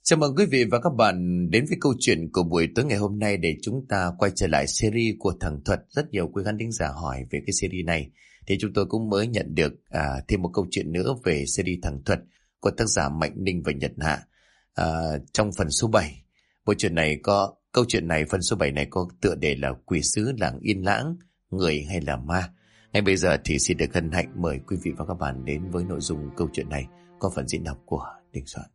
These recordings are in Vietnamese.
Chào mừng quý vị và các bạn đến với câu chuyện của buổi tối ngày hôm nay để chúng ta quay trở lại series của Thằng Thuật. Rất nhiều quý khán thính giả hỏi về cái series này thì chúng tôi cũng mới nhận được thêm một câu chuyện nữa về series Thằng Thuật của tác giả Mạnh Ninh và Nhật Hạ. Trong phần số 7, câu chuyện này phần số 7 này có tựa đề là Quỷ sứ làng Yên Lãng, người hay là ma. Ngay bây giờ thì xin được hân hạnh mời quý vị và các bạn đến với nội dung câu chuyện này có phần diễn đọc của Đình Soạn.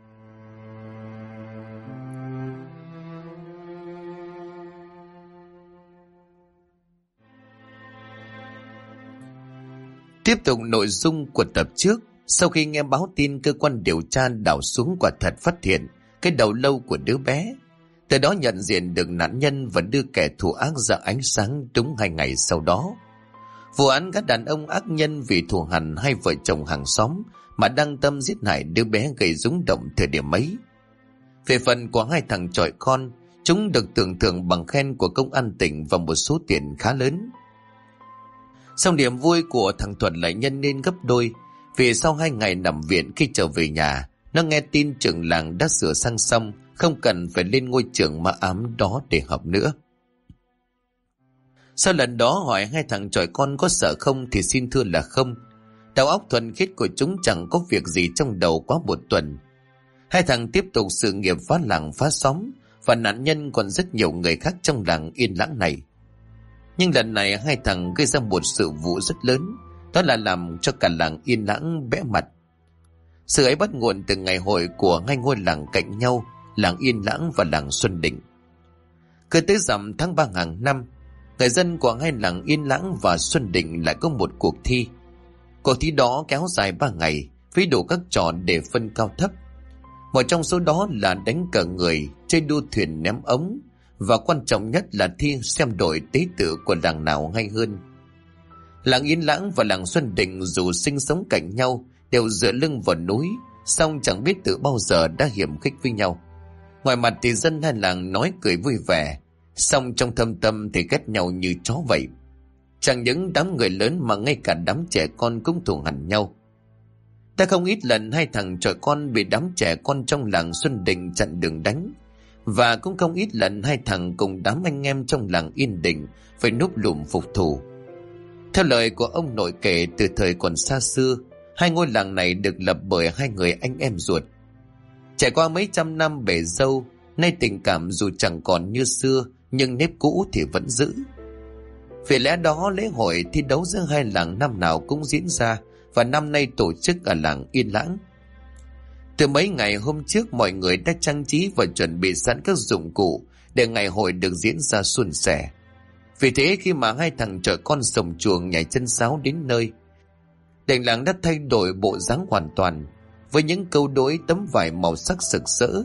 Tiếp tục nội dung của tập trước, sau khi nghe báo tin cơ quan điều tra đào xuống quả thật phát hiện cái đầu lâu của đứa bé, từ đó nhận diện được nạn nhân và đưa kẻ thù ác ra ánh sáng đúng 2 ngày sau đó. Vụ án các đàn ông ác nhân vì thù hằn hai vợ chồng hàng xóm mà đăng tâm giết hại đứa bé gây rúng động thời điểm ấy. Về phần của 2 thằng chọi con, chúng được tưởng thưởng bằng khen của công an tỉnh và một số tiền khá lớn. Song niềm vui của thằng Thuật lại nhân lên gấp đôi, vì sau 2 ngày nằm viện khi trở về nhà, nó nghe tin trưởng làng đã sửa sang xong, không cần phải lên ngôi trường ma ám đó để học nữa. Sau lần đó hỏi 2 thằng chọi con có sợ không thì xin thưa là không. Đầu óc thuần khiết của chúng chẳng có việc gì trong đầu quá 1 tuần. 2 thằng tiếp tục sự nghiệp phá làng phá xóm, và nạn nhân còn rất nhiều người khác trong làng Yên Lãng này. Nhưng lần này 2 thằng gây ra một sự vụ rất lớn, đó là làm cho cả làng Yên Lãng bẽ mặt. Sự ấy bắt nguồn từ ngày hội của 2 ngôi làng cạnh nhau, làng Yên Lãng và làng Xuân Định. Cứ tới rằm tháng 3 hàng năm, người dân của 2 làng Yên Lãng và Xuân Định lại có một cuộc thi. Cuộc thi đó kéo dài 3 ngày với đủ các trò để phân cao thấp. Một trong số đó là đánh cờ người, chơi đua thuyền ném ống, và quan trọng nhất là thi xem đội tế tự của làng nào hay hơn. Làng Yên Lãng và làng Xuân Định dù sinh sống cạnh nhau đều dựa lưng vào núi, song chẳng biết từ bao giờ đã hiểm khích với nhau. Ngoài mặt thì dân 2 làng nói cười vui vẻ, song trong thâm tâm thì ghét nhau như chó vậy. Chẳng những đám người lớn mà ngay cả đám trẻ con cũng thù hằn nhau. Ta không ít lần 2 thằng chọi con bị đám trẻ con trong làng Xuân Định chặn đường đánh, và cũng không ít lần 2 thằng cùng đám anh em trong làng Yên Định phải núp lùm phục thù. Theo lời của ông nội kể, từ thời còn xa xưa, 2 ngôi làng này được lập bởi 2 người anh em ruột. Trải qua mấy trăm năm bể dâu, nay tình cảm dù chẳng còn như xưa nhưng nếp cũ thì vẫn giữ. Vì lẽ đó lễ hội thi đấu giữa 2 làng năm nào cũng diễn ra, và năm nay tổ chức ở làng Yên Lãng. Từ mấy ngày hôm trước, mọi người đã trang trí và chuẩn bị sẵn các dụng cụ để ngày hội được diễn ra suôn sẻ. Vì thế khi mà 2 thằng chọi con sồng chuồng nhảy chân sáo đến nơi, đền làng đã thay đổi bộ dáng hoàn toàn, với những câu đối tấm vải màu sắc sực sỡ.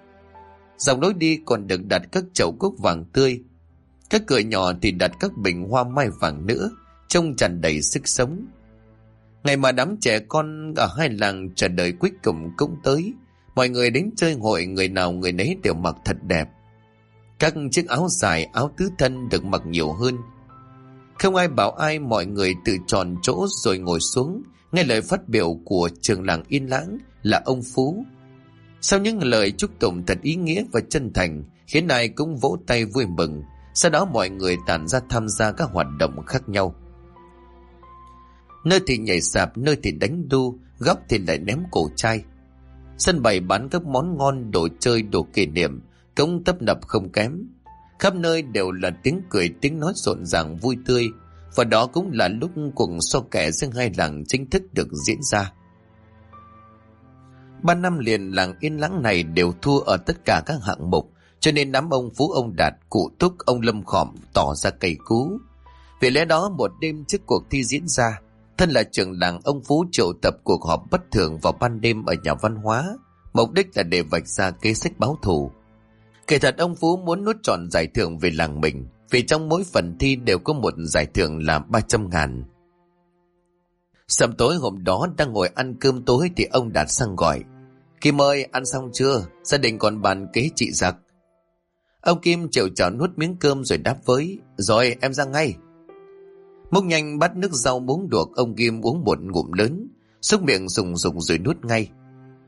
Dòng lối đi còn được đặt các chậu cúc vàng tươi, các cửa nhỏ thì đặt các bình hoa mai vàng nữa, trông tràn đầy sức sống. Ngày mà đám trẻ con ở 2 làng chờ đợi cuối cùng cũng tới. Mọi người đến chơi hội, người nào người nấy đều mặc thật đẹp. Các chiếc áo dài, áo tứ thân được mặc nhiều hơn. Không ai bảo ai, mọi người tự chọn chỗ rồi ngồi xuống nghe lời phát biểu của trưởng làng Yên Lãng là ông Phú. Sau những lời chúc tụng thật ý nghĩa và chân thành khiến ai cũng vỗ tay vui mừng. Sau đó mọi người tản ra tham gia các hoạt động khác nhau. Nơi thì nhảy sạp, nơi thì đánh đu, góc thì lại ném cổ chai. Sân bày bán các món ngon, đồ chơi, đồ kỷ niệm cũng tấp nập không kém. Khắp nơi đều là tiếng cười, tiếng nói rộn ràng vui tươi, và đó cũng là lúc cuộc so kè giữa 2 làng chính thức được diễn ra. 3 năm liền làng Yên Lãng này đều thua ở tất cả các hạng mục, cho nên đám ông Phú, ông Đạt, cụ Túc, ông Lâm Khỏm tỏ ra cay cú. Vì lẽ đó một đêm trước cuộc thi diễn ra, thân là trưởng làng, ông Phú triệu tập cuộc họp bất thường vào ban đêm ở nhà văn hóa, mục đích là để vạch ra kế sách báo thù. Kể thật ông Phú muốn nuốt trọn giải thưởng về làng mình, vì trong mỗi phần thi đều có một giải thưởng là 300.000. Sầm tối hôm đó đang ngồi ăn cơm tối thì ông Đạt sang gọi: "Kim ơi, ăn xong chưa? Gia đình còn bàn kế chị Giặc." Ông Kim chịu chảo nuốt miếng cơm rồi đáp với: "Rồi, em ra ngay." Múc nhanh bát nước rau muống luộc, ông Kim uống một ngụm lớn, xúc miệng rùng rùng rồi nuốt ngay.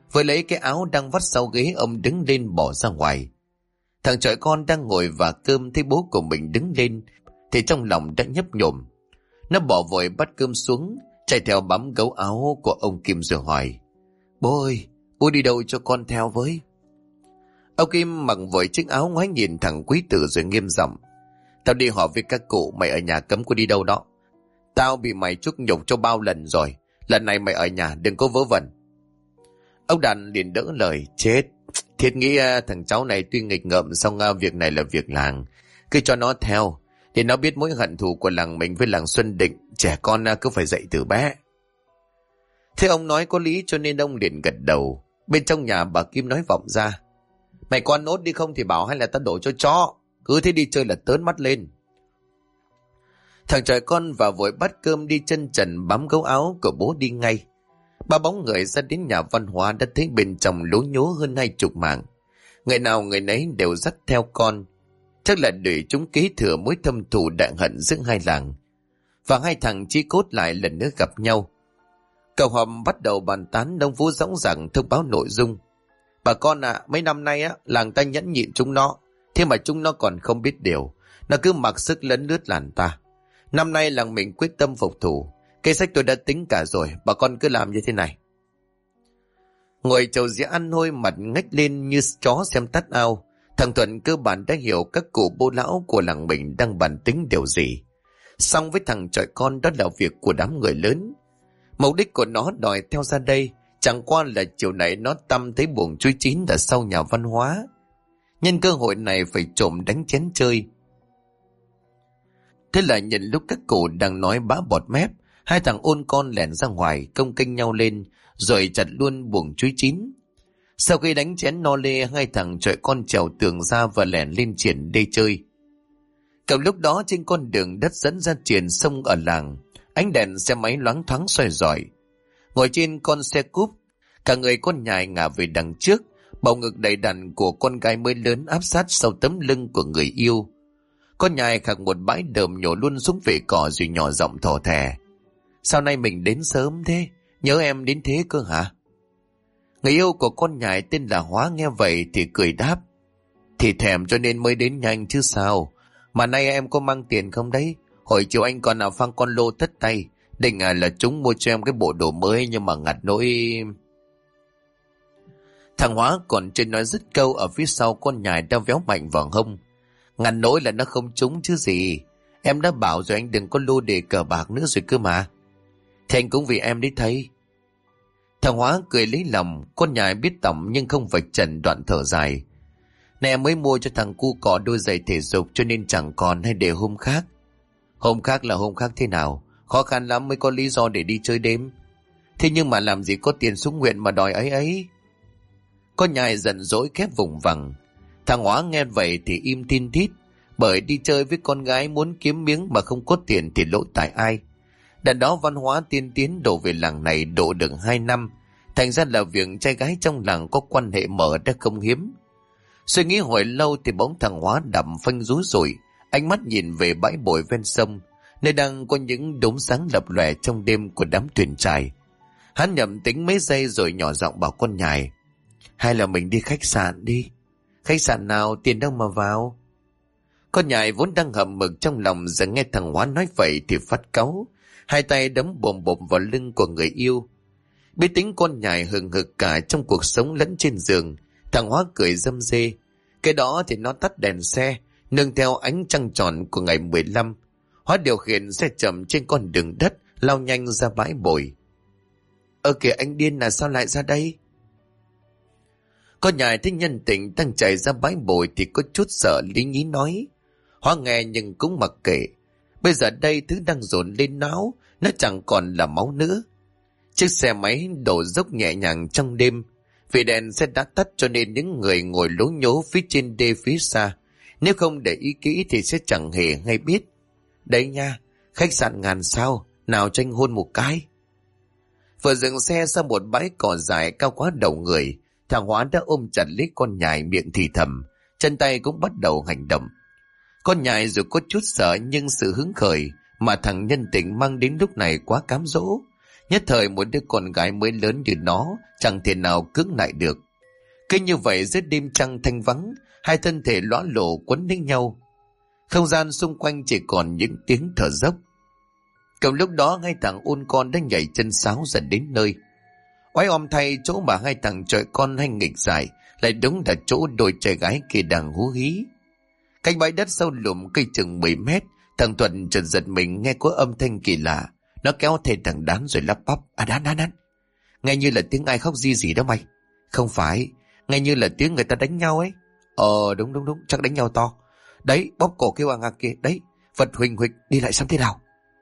Vừa lấy cái áo đang vắt sau ghế ông đứng lên bỏ ra ngoài. Thằng chọi con đang ngồi và cơm thấy bố của mình đứng lên thì trong lòng đã nhấp nhổm. Nó bỏ vội bát cơm xuống, chạy theo bám gấu áo của ông Kim rồi hỏi: Bố ơi, bố đi đâu cho con theo với? Ông Kim mặc vội chiếc áo ngoái nhìn thằng quý tử rồi nghiêm giọng: Tao đi họp với các cụ, mày ở nhà cấm có đi đâu đó. Tao bị mày chuốc nhục cho bao lần rồi, lần này mày ở nhà đừng có vớ vẩn. Ông Đàn liền đỡ lời: Chết, thiệt nghĩ thằng cháu này tuy nghịch ngợm song việc này là việc làng, cứ cho nó theo thì nó biết mối hận thù của làng mình với làng Xuân Định, trẻ con cứ phải dạy từ bé. Thế ông nói có lý cho nên ông liền gật đầu. Bên trong nhà bà Kim nói vọng ra: Mày con nốt đi không thì bảo hay là tao đổ cho chó, cứ thế đi chơi là tớn mắt lên. Thằng trai con vào vội bắt cơm đi chân trần bám gấu áo của bố đi ngay. Ba bóng người ra đến nhà văn hóa đã thấy bên trong lố nhố hơn 20 mạng. Người nào người nấy đều dắt theo con, chắc là để chúng kế thừa mối thâm thù đại hận giữa hai làng. Và hai thằng chí cốt lại lần nữa gặp nhau. Cậu họp bắt đầu bàn tán đông vũ dõng dạc thông báo nội dung. Bà con mấy năm nay làng ta nhẫn nhịn chúng nó, thế mà chúng nó còn không biết điều, nó cứ mặc sức lấn lướt làng ta. Năm nay làng mình quyết tâm phục thủ, cây sách tôi đã tính cả rồi, bà con cứ làm như thế này. Ngồi chầu dĩa ăn hôi, mặt ngách lên như chó xem tắt ao, thằng Thuận cơ bản đã hiểu các cụ bố lão của làng mình đang bàn tính điều gì. Song với thằng trọi con đó là việc của đám người lớn. Mục đích của nó đòi theo ra đây chẳng qua là chiều nay nó tăm thấy buồng chuối chín ở sau nhà văn hóa. Nhân cơ hội này phải trộm đánh chén chơi. Thế là nhìn lúc các cụ đang nói bã bọt mép, hai thằng ôn con lẻn ra ngoài công kênh nhau lên rồi chặt luôn buồng chuối chín. Sau khi đánh chén no lê, hai thằng trọi con trèo tường ra và lẻn lên triển đê chơi. Cầm lúc đó trên con đường đất dẫn ra triển sông ở làng, ánh đèn xe máy loáng thoáng soi rọi. Ngồi trên con xe cúp, cả người con nhài ngả về đằng trước, bầu ngực đầy đặn của con gái mới lớn áp sát sau tấm lưng của người yêu. Con nhài khạc một bãi đờm nhổ luôn xuống vệ cỏ rồi nhỏ giọng thỏ thẻ: Sao nay mình đến sớm thế? Nhớ em đến thế cơ hả? Người yêu của con nhài tên là Hóa nghe vậy thì cười đáp: Thì thèm cho nên mới đến nhanh chứ sao. Mà nay em có mang tiền không đấy? Hồi chiều anh còn phang con lô thất tay, định là chúng mua cho em cái bộ đồ mới, nhưng mà ngặt nỗi. Thằng Hóa còn trên nói dứt câu, ở phía sau con nhài đã véo mạnh vào hông: Ngặt nỗi là nó không trúng chứ gì. Em đã bảo rồi anh đừng có lô đề cờ bạc nữa rồi cơ mà. Thì anh cũng vì em đấy thấy. Thằng Hóa cười lấy lòng, con nhài biết tỏng nhưng không vạch trần, đoạn thở dài: Này em mới mua cho thằng cu cỏ đôi giày thể dục cho nên chẳng còn, hay để hôm khác? Hôm khác là hôm khác thế nào? Khó khăn lắm mới có lý do để đi chơi đêm. Thế nhưng mà làm gì có tiền xuống nguyện mà đòi ấy ấy. Con nhài giận dỗi khép vùng vằng. Thằng Hóa nghe vậy thì im tin thít, bởi đi chơi với con gái muốn kiếm miếng mà không có tiền thì lỗi tại ai. Đàn đó văn hóa tiên tiến đổ về làng này độ được 2 năm, thành ra là việc trai gái trong làng có quan hệ mở đã không hiếm. Suy nghĩ hồi lâu thì bỗng thằng Hóa đầm phanh rúi rủi, ánh mắt nhìn về bãi bồi ven sông, nơi đang có những đốm sáng lập lòe trong đêm của đám thuyền trài. Hắn nhầm tính mấy giây rồi nhỏ giọng bảo con nhài: Hay là mình đi khách sạn đi. Khách sạn nào, tiền đâu mà vào. Con nhài vốn đang hậm mực trong lòng, giờ nghe thằng Hóa nói vậy thì phát cáu, hai tay đấm bồm bồm vào lưng của người yêu. Biết tính con nhài hừng hực cả trong cuộc sống lẫn trên giường, thằng Hóa cười râm rê. Cái đó thì nó tắt đèn xe, nương theo ánh trăng tròn của ngày 15. Hóa điều khiển xe chậm trên con đường đất, lao nhanh ra bãi bồi. Kìa anh điên là sao lại ra đây? Con nhài thấy nhân tình đang chạy ra bãi bồi thì có chút sợ lý nhí nói. Hóa nghe nhưng cũng mặc kệ. Bây giờ đây thứ đang dồn lên não, nó chẳng còn là máu nữa. Chiếc xe máy đổ dốc nhẹ nhàng trong đêm. Vì đèn xe đã tắt cho nên những người ngồi lố nhố phía trên đê phía xa, nếu không để ý kỹ thì sẽ chẳng hề hay biết. Đấy nha, khách sạn Ngàn Sao, nào cho anh hôn một cái. Vừa dừng xe sau một bãi cỏ dài cao quá đầu người, thằng Hóa đã ôm chặt lấy con nhài, miệng thì thầm, chân tay cũng bắt đầu hành động. Con nhài dù có chút sợ nhưng sự hứng khởi mà thằng nhân tình mang đến lúc này quá cám dỗ, Nhất thời một đứa con gái mới lớn như nó chẳng thể nào cưỡng lại được. Cứ như vậy giữa đêm trăng thanh vắng, hai thân thể lõa lộ quấn lấy nhau. Không gian xung quanh chỉ còn những tiếng thở dốc. Cùng lúc đó hai thằng ôn con đã nhảy chân sáo dần đến nơi. Oái om thay, chỗ mà hai thằng chọi con hay nghịch giải lại đúng là chỗ đôi trai gái kia đang hú hí. Cạnh bãi đất sâu lùm cây chừng 10 mét, thằng Thuận chợt giật mình nghe có âm thanh kỳ lạ. Nó kéo theo thằng Đán rồi lắp bắp: Đán, nghe như là tiếng ai khóc ri gì đó mày. Không phải, nghe như là tiếng người ta đánh nhau ấy. Đúng, chắc đánh nhau to. Đấy, bóp cổ kêu ngang kia, đấy, vật huỳnh huỳnh đi lại xem thế nào.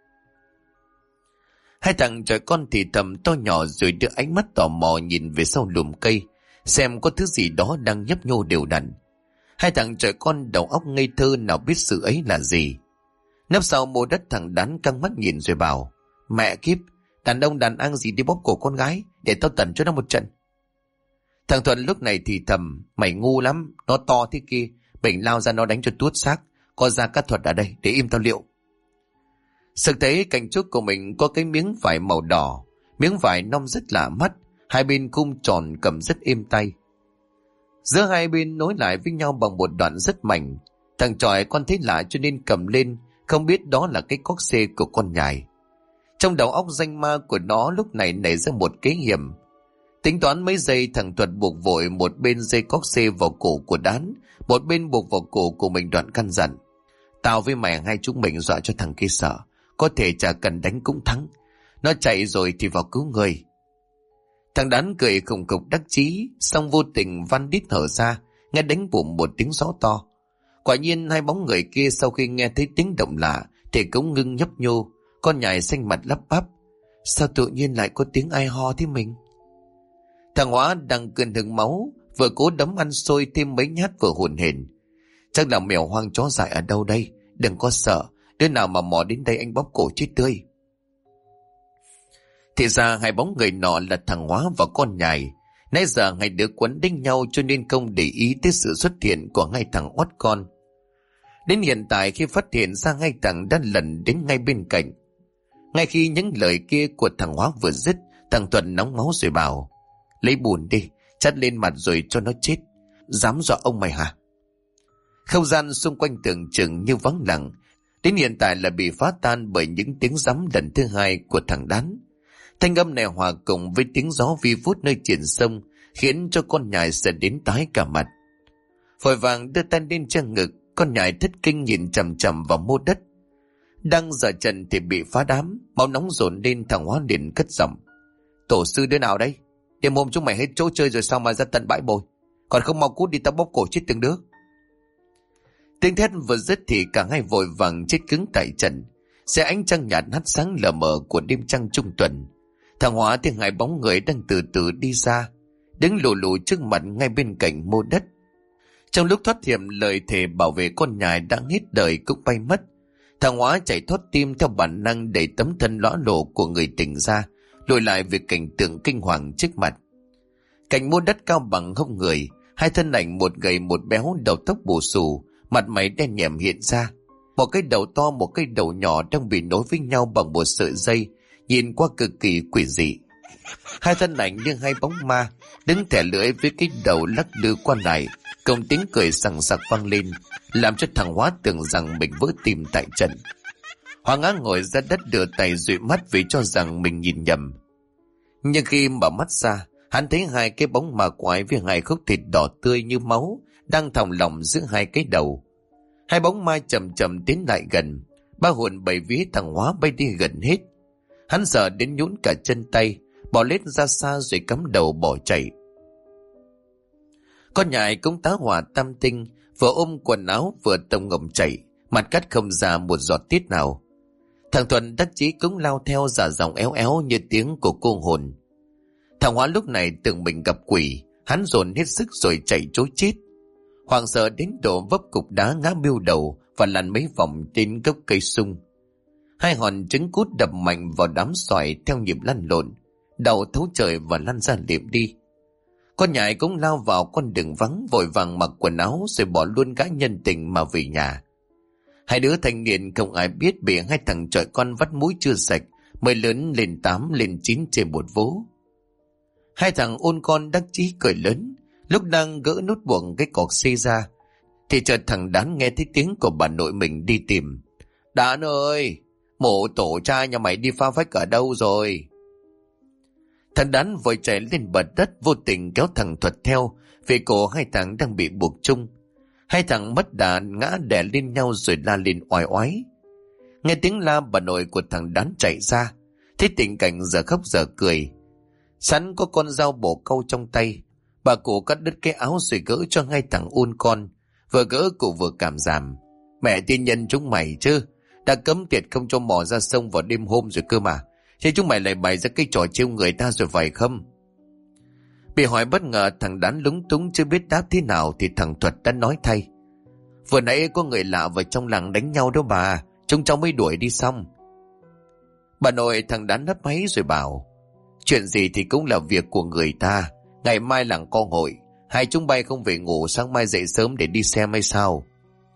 Hai thằng trẻ con thì thầm to nhỏ rồi đưa ánh mắt tò mò nhìn về sau lùm cây, xem có thứ gì đó đang nhấp nhô đều đặn. Hai thằng trẻ con đầu óc ngây thơ nào biết sự ấy là gì. Nấp sau mô đất, thằng Đán căng mắt nhìn rồi bảo: Mẹ kiếp, đàn ông đàn ăn gì đi bóp cổ con gái, để tao tẩn cho nó một trận. Thằng Thuận lúc này thì thầm: Mày ngu lắm, nó to thế kia, mình lao ra nó đánh cho tuốt xác. Có ra các thuật ở đây, để im tao liệu. Sực thấy cạnh trước của mình có cái miếng vải màu đỏ. Miếng vải nong rất lạ mắt, hai bên khung tròn cầm rất êm tay. Giữa hai bên nối lại với nhau bằng một đoạn rất mảnh. Thằng tròi con thấy lạ cho nên cầm lên, không biết đó là cái cóc xê của con nhài. Trong đầu óc danh ma của nó lúc này nảy ra một kế hiểm. Tính toán mấy giây, thằng Thuật buộc vội một bên dây cóc xê vào cổ của Đán, một bên buộc vào cổ của mình. Đoạn căn dặn: Tao với mày hai chúng mình dọa cho thằng kia sợ, có thể chả cần đánh cũng thắng. Nó chạy rồi thì vào cứu người. Thằng Đán cười khùng khục đắc chí, xong vô tình van đít thở ra, nghe đánh bùm một tiếng gió to. Quả nhiên hai bóng người kia sau khi nghe thấy tiếng động lạ thì cũng ngưng nhấp nhô. Con nhài xanh mặt lắp bắp: Sao tự nhiên lại có tiếng ai ho thế mình? Thằng Hóa đang cơn hứng máu, vừa cố đấm ăn xôi thêm mấy nhát vừa hổn hển: Chắc là mèo hoang chó dại ở đâu đây, đừng có sợ, đứa nào mà mò đến đây anh bóp cổ chết tươi. Thì ra hai bóng người nọ là thằng Hóa và con nhài. Nãy giờ hai đứa quấn đánh nhau cho nên không để ý tới sự xuất hiện của hai thằng oắt con. Đến hiện tại khi phát hiện ra hai thằng đã lần đến ngay bên cạnh. Ngay khi những lời kia của thằng Hóa vừa dứt, thằng Thuận nóng máu rồi bảo: Lấy bùn đi, chát lên mặt rồi cho nó chết. Dám dọa ông mày hả? Không gian xung quanh tưởng chừng như vắng lặng. Đến hiện tại là bị phá tan bởi những tiếng giấm lần thứ hai của thằng Đán. Thanh âm này hòa cùng với tiếng gió vi vút nơi triển sông khiến cho con nhài sợ đến tái cả mặt. Vội vàng đưa tay lên che ngực, con nhài thất kinh nhìn chằm chằm vào mô đất. Đang giở trần thì bị phá đám, máu nóng dồn lên. Thằng Hóa liền cất giọng: Tổ sư đứa nào đây? Đêm hôm chúng mày hết chỗ chơi rồi sao mà ra tận bãi bồi? Còn không mau cút đi, tao bóp cổ chết từng đứa. Tiếng thét vừa dứt thì cả hai vội vàng chết cứng tại trận. Xe ánh trăng nhạt hắt sáng lờ mờ của đêm trăng trung tuần. Thằng Hóa thì hai bóng người đang từ từ đi ra, đứng lù lù trước mặt ngay bên cạnh mô đất. Trong lúc thoát hiểm, lời thề bảo vệ con nhài đã hết đời cũng bay mất. Thằng Hóa chạy thoát tim theo bản năng để tấm thân lõa lộ của người tỉnh ra, lùi lại về cảnh tượng kinh hoàng trước mặt. Cạnh mô đất cao bằng hông người, hai thân ảnh một gầy một béo, đầu tóc bù xù, mặt mày đen nhẻm hiện ra. Một cái đầu to, một cái đầu nhỏ đang bị nối với nhau bằng một sợi dây, nhìn qua cực kỳ quỷ dị. Hai thân ảnh như hai bóng ma, đứng thẻ lưỡi với cái đầu lắc lư qua lại, cùng tiếng cười sằng sặc vang lên, làm cho thằng Hóa tưởng rằng mình vỡ tim tại trận. Hóa ngã ngồi ra đất đưa tay dụi mắt vì cho rằng mình nhìn nhầm. Nhưng khi mở mắt ra, hắn thấy hai cái bóng ma quái với hai khúc thịt đỏ tươi như máu đang thòng lọng giữa hai cái đầu. Hai bóng ma chậm chậm tiến lại gần, ba hồn bảy vía thằng Hóa bay đi gần hết. Hắn sợ đến nhũn cả chân tay, bỏ lết ra xa rồi cắm đầu bỏ chạy. Con nhài cũng tá hỏa tam tinh, vừa ôm quần áo vừa tông ngầm chạy, mặt cắt không ra một giọt tiết nào. Thằng Thuận đắc chí cũng lao theo giả giọng éo éo như tiếng của cô hồn. Thằng Hóa lúc này tưởng mình gặp quỷ, hắn dồn hết sức rồi chạy trối chết. Hoàng sợ đến độ vấp cục đá ngã biêu đầu và lăn mấy vòng trên gốc cây sung. Hai hòn trứng cút đập mạnh vào đám xoài theo nhịp lăn lộn, đầu thấu trời và lăn ra liệm đi. Con nhài cũng lao vào con đường vắng, vội vàng mặc quần áo rồi bỏ luôn gã nhân tình mà về nhà. Hai đứa thanh niên không ai biết bị hai thằng chọi con vắt mũi chưa sạch mới lớn lên 8 lên 9 trên một vố. Hai thằng ôn con đắc chí cười lớn. Lúc đang gỡ nút buộc cái cọc xi ra thì chợt thằng Đán nghe thấy tiếng của bà nội mình đi tìm. Đán ơi, mộ tổ cha nhà mày đi pha phách ở đâu rồi? Thằng Đán vội chạy lên bờ đất, vô tình kéo thằng Thuật theo, vì cổ hai thằng đang bị buộc chung. Hai thằng mất đà ngã đè lên nhau rồi la lên oai oái. Nghe tiếng la, bà nội của thằng Đán chạy ra, thấy tình cảnh giờ khóc giờ cười. Sẵn có con dao bổ câu trong tay, bà cụ cắt đứt cái áo rồi gỡ cho hai thằng ôn con. Vừa gỡ cụ vừa cảm giảm. Mẹ tiên nhân chúng mày chứ, đã cấm tiệt không cho mò ra sông vào đêm hôm rồi cơ mà. Thế chúng mày lại bày ra cái trò trêu người ta rồi phải không? Bị hỏi bất ngờ, thằng Đán lúng túng chưa biết đáp thế nào thì thằng Thuật đã nói thay. Vừa nãy có người lạ vào trong làng đánh nhau đó bà, chúng cháu mới đuổi đi xong. Bà nội thằng Đán nấp máy rồi bảo, chuyện gì thì cũng là việc của người ta. Ngày mai làng có hội, hai chúng bay không về ngủ, sáng mai dậy sớm để đi xem hay sao?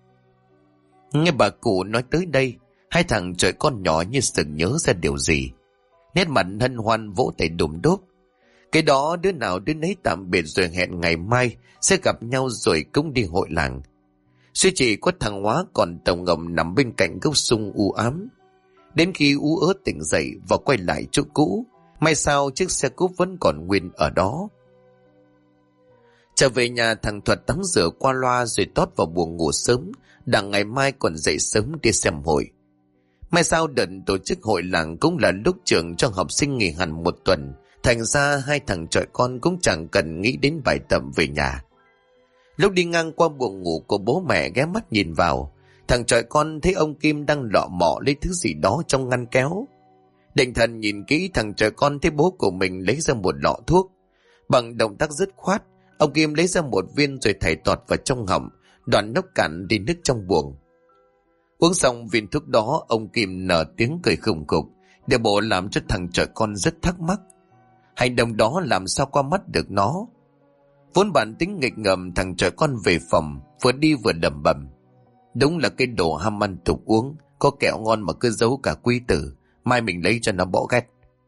Nghe bà cụ nói tới đây, hai thằng trời con nhỏ như sực nhớ ra điều gì. Nét mặt hân hoan vỗ tay đùm đốp. Cái đó đứa nào đứa nấy tạm biệt rồi hẹn ngày mai sẽ gặp nhau rồi cũng đi hội làng. Suy chỉ có thằng Hóa còn tổng ngầm nằm bên cạnh gốc sung u ám. Đến khi ú ớ tỉnh dậy và quay lại chỗ cũ, may sao chiếc xe cúp vẫn còn nguyên ở đó. Trở về nhà, thằng Thuật tắm rửa qua loa rồi tót vào buồng ngủ sớm, đặng ngày mai còn dậy sớm đi xem hội. May sao đợt tổ chức hội làng cũng là lúc trường cho học sinh nghỉ hẳn một tuần, thành ra hai thằng trọi con cũng chẳng cần nghĩ đến bài tập về nhà. Lúc đi ngang qua buồng ngủ của bố mẹ, ghé mắt nhìn vào, thằng trọi con thấy ông Kim đang lọ mọ lấy thứ gì đó trong ngăn kéo. Định thần nhìn kỹ, thằng trọi con thấy bố của mình lấy ra một lọ thuốc. Bằng động tác dứt khoát, ông Kim lấy ra một viên rồi thảy tọt vào trong họng, đoạn nốc cạn đi nước trong buồng. Uống xong viên thuốc đó, ông Kim nở tiếng cười khùng khục, điều bộ làm cho thằng trọi con rất thắc mắc. Hành động đó làm sao qua mắt được nó? Vốn bản tính nghịch ngợm, thằng trọi con về phòng, vừa đi vừa lẩm bẩm. Đúng là cái đồ ham ăn tục uống, có kẹo ngon mà cứ giấu cả quý tử, mai mình lấy cho nó bỏ ghét.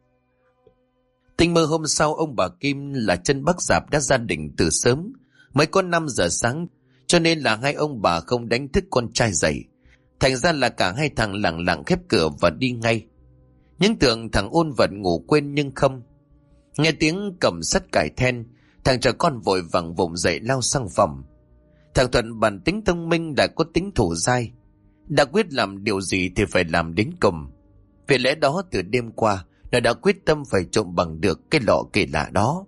Tinh mơ hôm sau, ông bà Kim là chân Bắc Giạp đã gia đình từ sớm, mới có 5 giờ sáng, cho nên là hai ông bà không đánh thức con trai dậy. Thành ra là cả hai thằng lặng lặng khép cửa và đi ngay. Những tưởng thằng Ôn vật ngủ quên nhưng không. Nghe tiếng cầm sắt cải then, thằng trẻ con vội vàng vùng dậy lao sang phòng. Thằng Thuận bản tính thông minh đã có tính thủ dai, đã quyết làm điều gì thì phải làm đến cùng. Vì lẽ đó từ đêm qua nó đã quyết tâm phải trộm bằng được cái lọ kỳ lạ đó.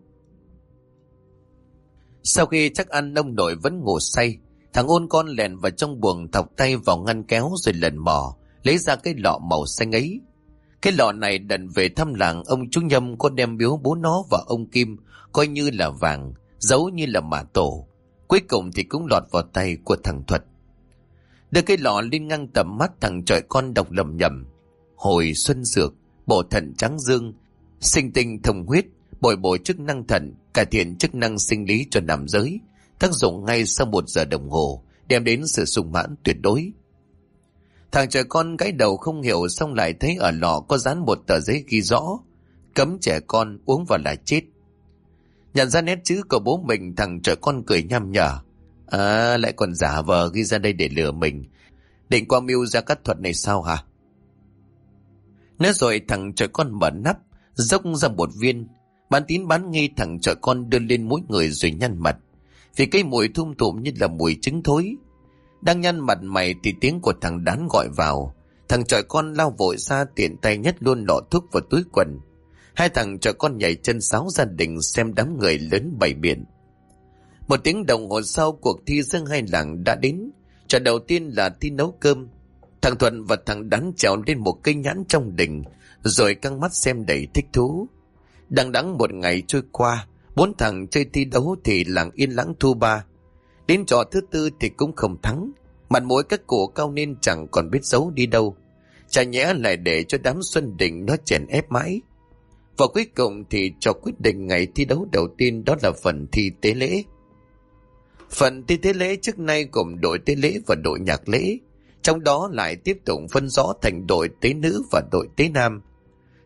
Sau khi chắc ăn ông nội vẫn ngủ say, thằng Ôn con lèn vào trong buồng, thọc tay vào ngăn kéo rồi lần mò lấy ra cái lọ màu xanh ấy. Cái lọ này đần về thăm làng, ông chú Nhâm có đem biếu bố nó và ông Kim, coi như là vàng, giấu như là mả tổ. Cuối cùng thì cũng lọt vào tay của thằng Thuật. Đưa cái lọ lên ngang tầm mắt, thằng trọi con đọc lầm nhầm: hồi xuân dược, bổ thận tráng dương, sinh tinh thông huyết, bồi bổ chức năng thận, cải thiện chức năng sinh lý cho nam giới, tác dụng ngay sau 1 giờ đồng hồ, đem đến sự sung mãn tuyệt đối. Thằng trẻ con gãi đầu không hiểu, xong lại thấy ở lọ có dán một tờ giấy ghi rõ: cấm trẻ con uống vào là chết. Nhận ra nét chữ của bố mình, thằng trẻ con cười nham nhở: lại còn giả vờ ghi ra đây để lừa mình, định qua mưu ra các thuật này sao hả? Nói rồi thằng trẻ con mở nắp, dốc ra một viên. Bán tín bán nghi, thằng trẻ con đưa lên mỗi người rồi nhăn mặt, vì cái mùi thum thủm như là mùi trứng thối. Đang nhăn mặt mày thì tiếng của thằng Đán gọi vào. Thằng trọi con lao vội ra, tiện tay nhét luôn lọ thuốc vào túi quần. Hai thằng trọi con nhảy chân sáo gia đình xem đám người lớn bày biển. 1 tiếng đồng hồ sau, cuộc thi giữa hai làng đã đến. Trò đầu tiên là thi nấu cơm. Thằng Thuận và thằng Đán trèo lên một cây nhãn trong đình, rồi căng mắt xem đầy thích thú. Đằng đẵng 1 ngày trôi qua, 4 thằng chơi thi đấu thì làng yên lặng thu ba. Đến trò thứ 4 thì cũng không thắng. Mặt mũi các cụ cao nên chẳng còn biết giấu đi đâu. Chả nhẽ lại để cho đám Xuân Đình nó chèn ép mãi. Và cuối cùng thì cho quyết định ngày thi đấu đầu tiên, đó là phần thi tế lễ. Phần thi tế lễ trước nay gồm đội tế lễ và đội nhạc lễ, trong đó lại tiếp tục phân rõ thành đội tế nữ và đội tế nam.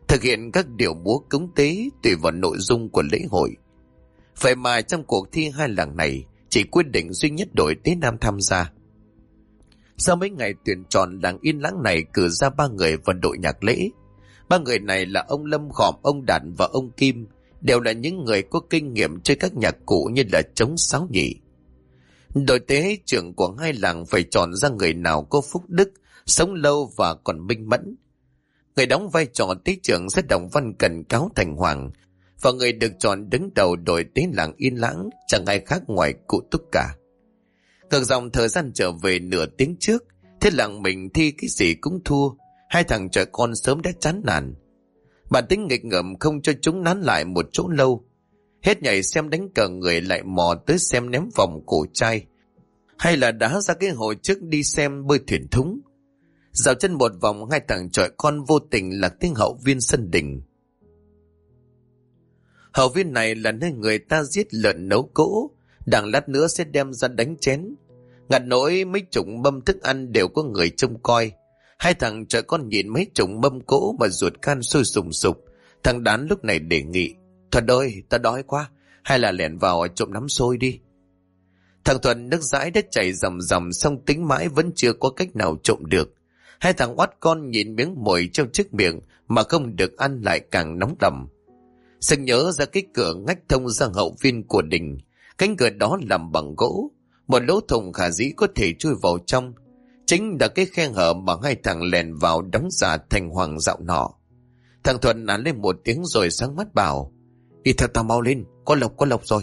thực hiện các điệu múa cúng tế tùy vào nội dung của lễ hội. Vậy mà trong cuộc thi hai làng này chỉ quyết định duy nhất đội Tế Nam tham gia. Sau mấy ngày tuyển chọn, làng Yên Lãng này cử ra 3 người vào đội nhạc lễ. 3 người này là ông Lâm Khỏm, ông Đạt và ông Kim, đều là những người có kinh nghiệm chơi các nhạc cụ như là trống, sáo, nhị. Đội tế trưởng của hai làng phải chọn ra người nào có phúc đức, sống lâu và còn minh mẫn. Người đóng vai trò tế trưởng sẽ đọc văn cẩn cáo thành hoàng, và người được chọn đứng đầu đội tế làng Yên Lãng chẳng ai khác ngoài cụ Túc cả. Ngược dòng thời gian trở về nửa tiếng trước, thế làng mình thi cái gì cũng thua, hai thằng trẻ con sớm đã chán nản. Bản tính nghịch ngợm không cho chúng nán lại một chỗ lâu. Hết nhảy xem đánh cờ người lại mò tới xem ném vòng cổ trai, hay là đá ra cái hồ trước đi xem bơi thuyền thúng. Dạo chân một vòng, hai thằng trẻ con vô tình lạc tiếng hậu viên sân đình. Hậu viên này là nơi người ta giết lợn nấu cỗ, đằng lát nữa sẽ đem ra đánh chén. Ngặt nỗi mấy chục mâm thức ăn đều có người trông coi. Hai thằng trẻ con nhìn mấy chục mâm cỗ mà ruột gan sôi sùng sục. Thằng Đán lúc này đề nghị: Thuận ơi, ta đói quá, hay là lẻn vào trộm nắm xôi đi. Thằng Thuận nước dãi đã chảy ròng ròng, xong tính mãi vẫn chưa có cách nào trộm được. Hai thằng oát con nhìn miếng mồi trong chiếc miệng mà không được ăn lại càng nóng lòng. Sực nhớ ra cái cửa ngách thông ra hậu viên của đình. Cánh cửa đó làm bằng gỗ, một lỗ thùng khả dĩ có thể chui vào trong. Chính là cái khe hở mà hai thằng lèn vào đóng giả thành hoàng dạo nọ. Thằng Thuận nán lên một tiếng rồi sáng mắt bảo: Đi theo tao mau lên, có lộc rồi.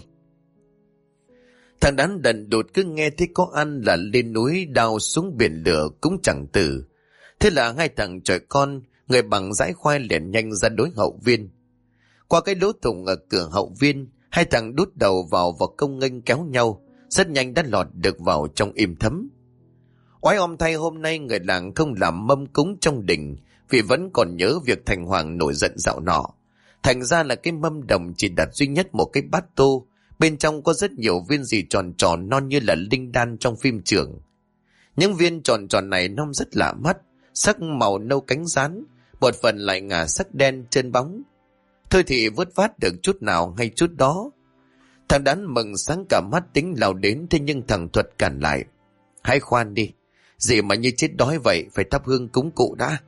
Thằng Đán đần đột cứ nghe thấy có ăn là lên núi đào xuống biển lửa cũng chẳng tử. Thế là hai thằng trẻ con, người bằng dãi khoai lẻn nhanh ra đối hậu viên. Qua cái lỗ thủng ở cửa hậu viên, hai thằng đút đầu vào và công nghênh kéo nhau, rất nhanh đã lọt được vào trong im thấm. Oái om thay, hôm nay người làng không làm mâm cúng trong đình vì vẫn còn nhớ việc thành hoàng nổi giận dạo nọ. Thành ra là cái mâm đồng chỉ đặt duy nhất một cái bát tô, bên trong có rất nhiều viên gì tròn tròn non như là linh đan trong phim trường. Những viên tròn tròn này non rất lạ mắt, sắc màu nâu cánh rán, một phần lại ngả sắc đen trơn bóng. Thôi thì vớt vát được chút nào hay chút đó. Thằng Đán mừng sáng cả mắt tính lao đến, thế nhưng thằng Thuật cản lại: Hãy khoan đi, gì mà như chết đói vậy, phải thắp hương cúng cụ đã.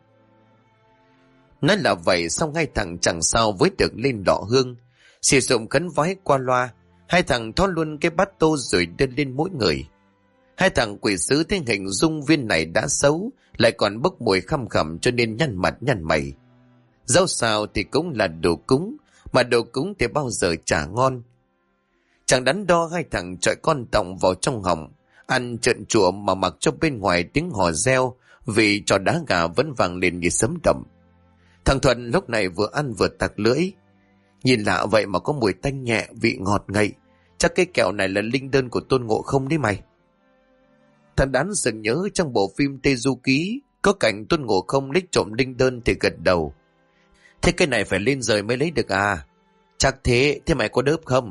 Nói là vậy, xong hai thằng chẳng sao với được lên lọ hương, sử dụng khấn vái qua loa. Hai thằng thó luôn cái bát tô rồi đưa lên mỗi người. Hai thằng quỷ sứ thấy hình dung viên này đã xấu, lại còn bốc mùi khăm khẩm, cho nên nhăn mặt nhăn mày. Dẫu sao thì cũng là đồ cúng, mà đồ cúng thì bao giờ chả ngon. Chẳng đắn đo, hai thằng chọi con tòng vào trong họng, ăn trợn trụa mà mặc cho bên ngoài tiếng hò reo, vì trò đá gà vẫn vang lên như sấm động. Thằng Thuận lúc này vừa ăn vừa tặc lưỡi: Nhìn lạ vậy mà có mùi tanh nhẹ, vị ngọt ngậy, chắc cái kẹo này là linh đơn của Tôn Ngộ Không đấy mày. Thằng Đán dần nhớ trong bộ phim Tê Du Ký có cảnh Tôn Ngộ Không lấy trộm linh đơn thì gật đầu: Thế cái này phải lên rời mới lấy được à? Chắc thế, thế mày có đớp không?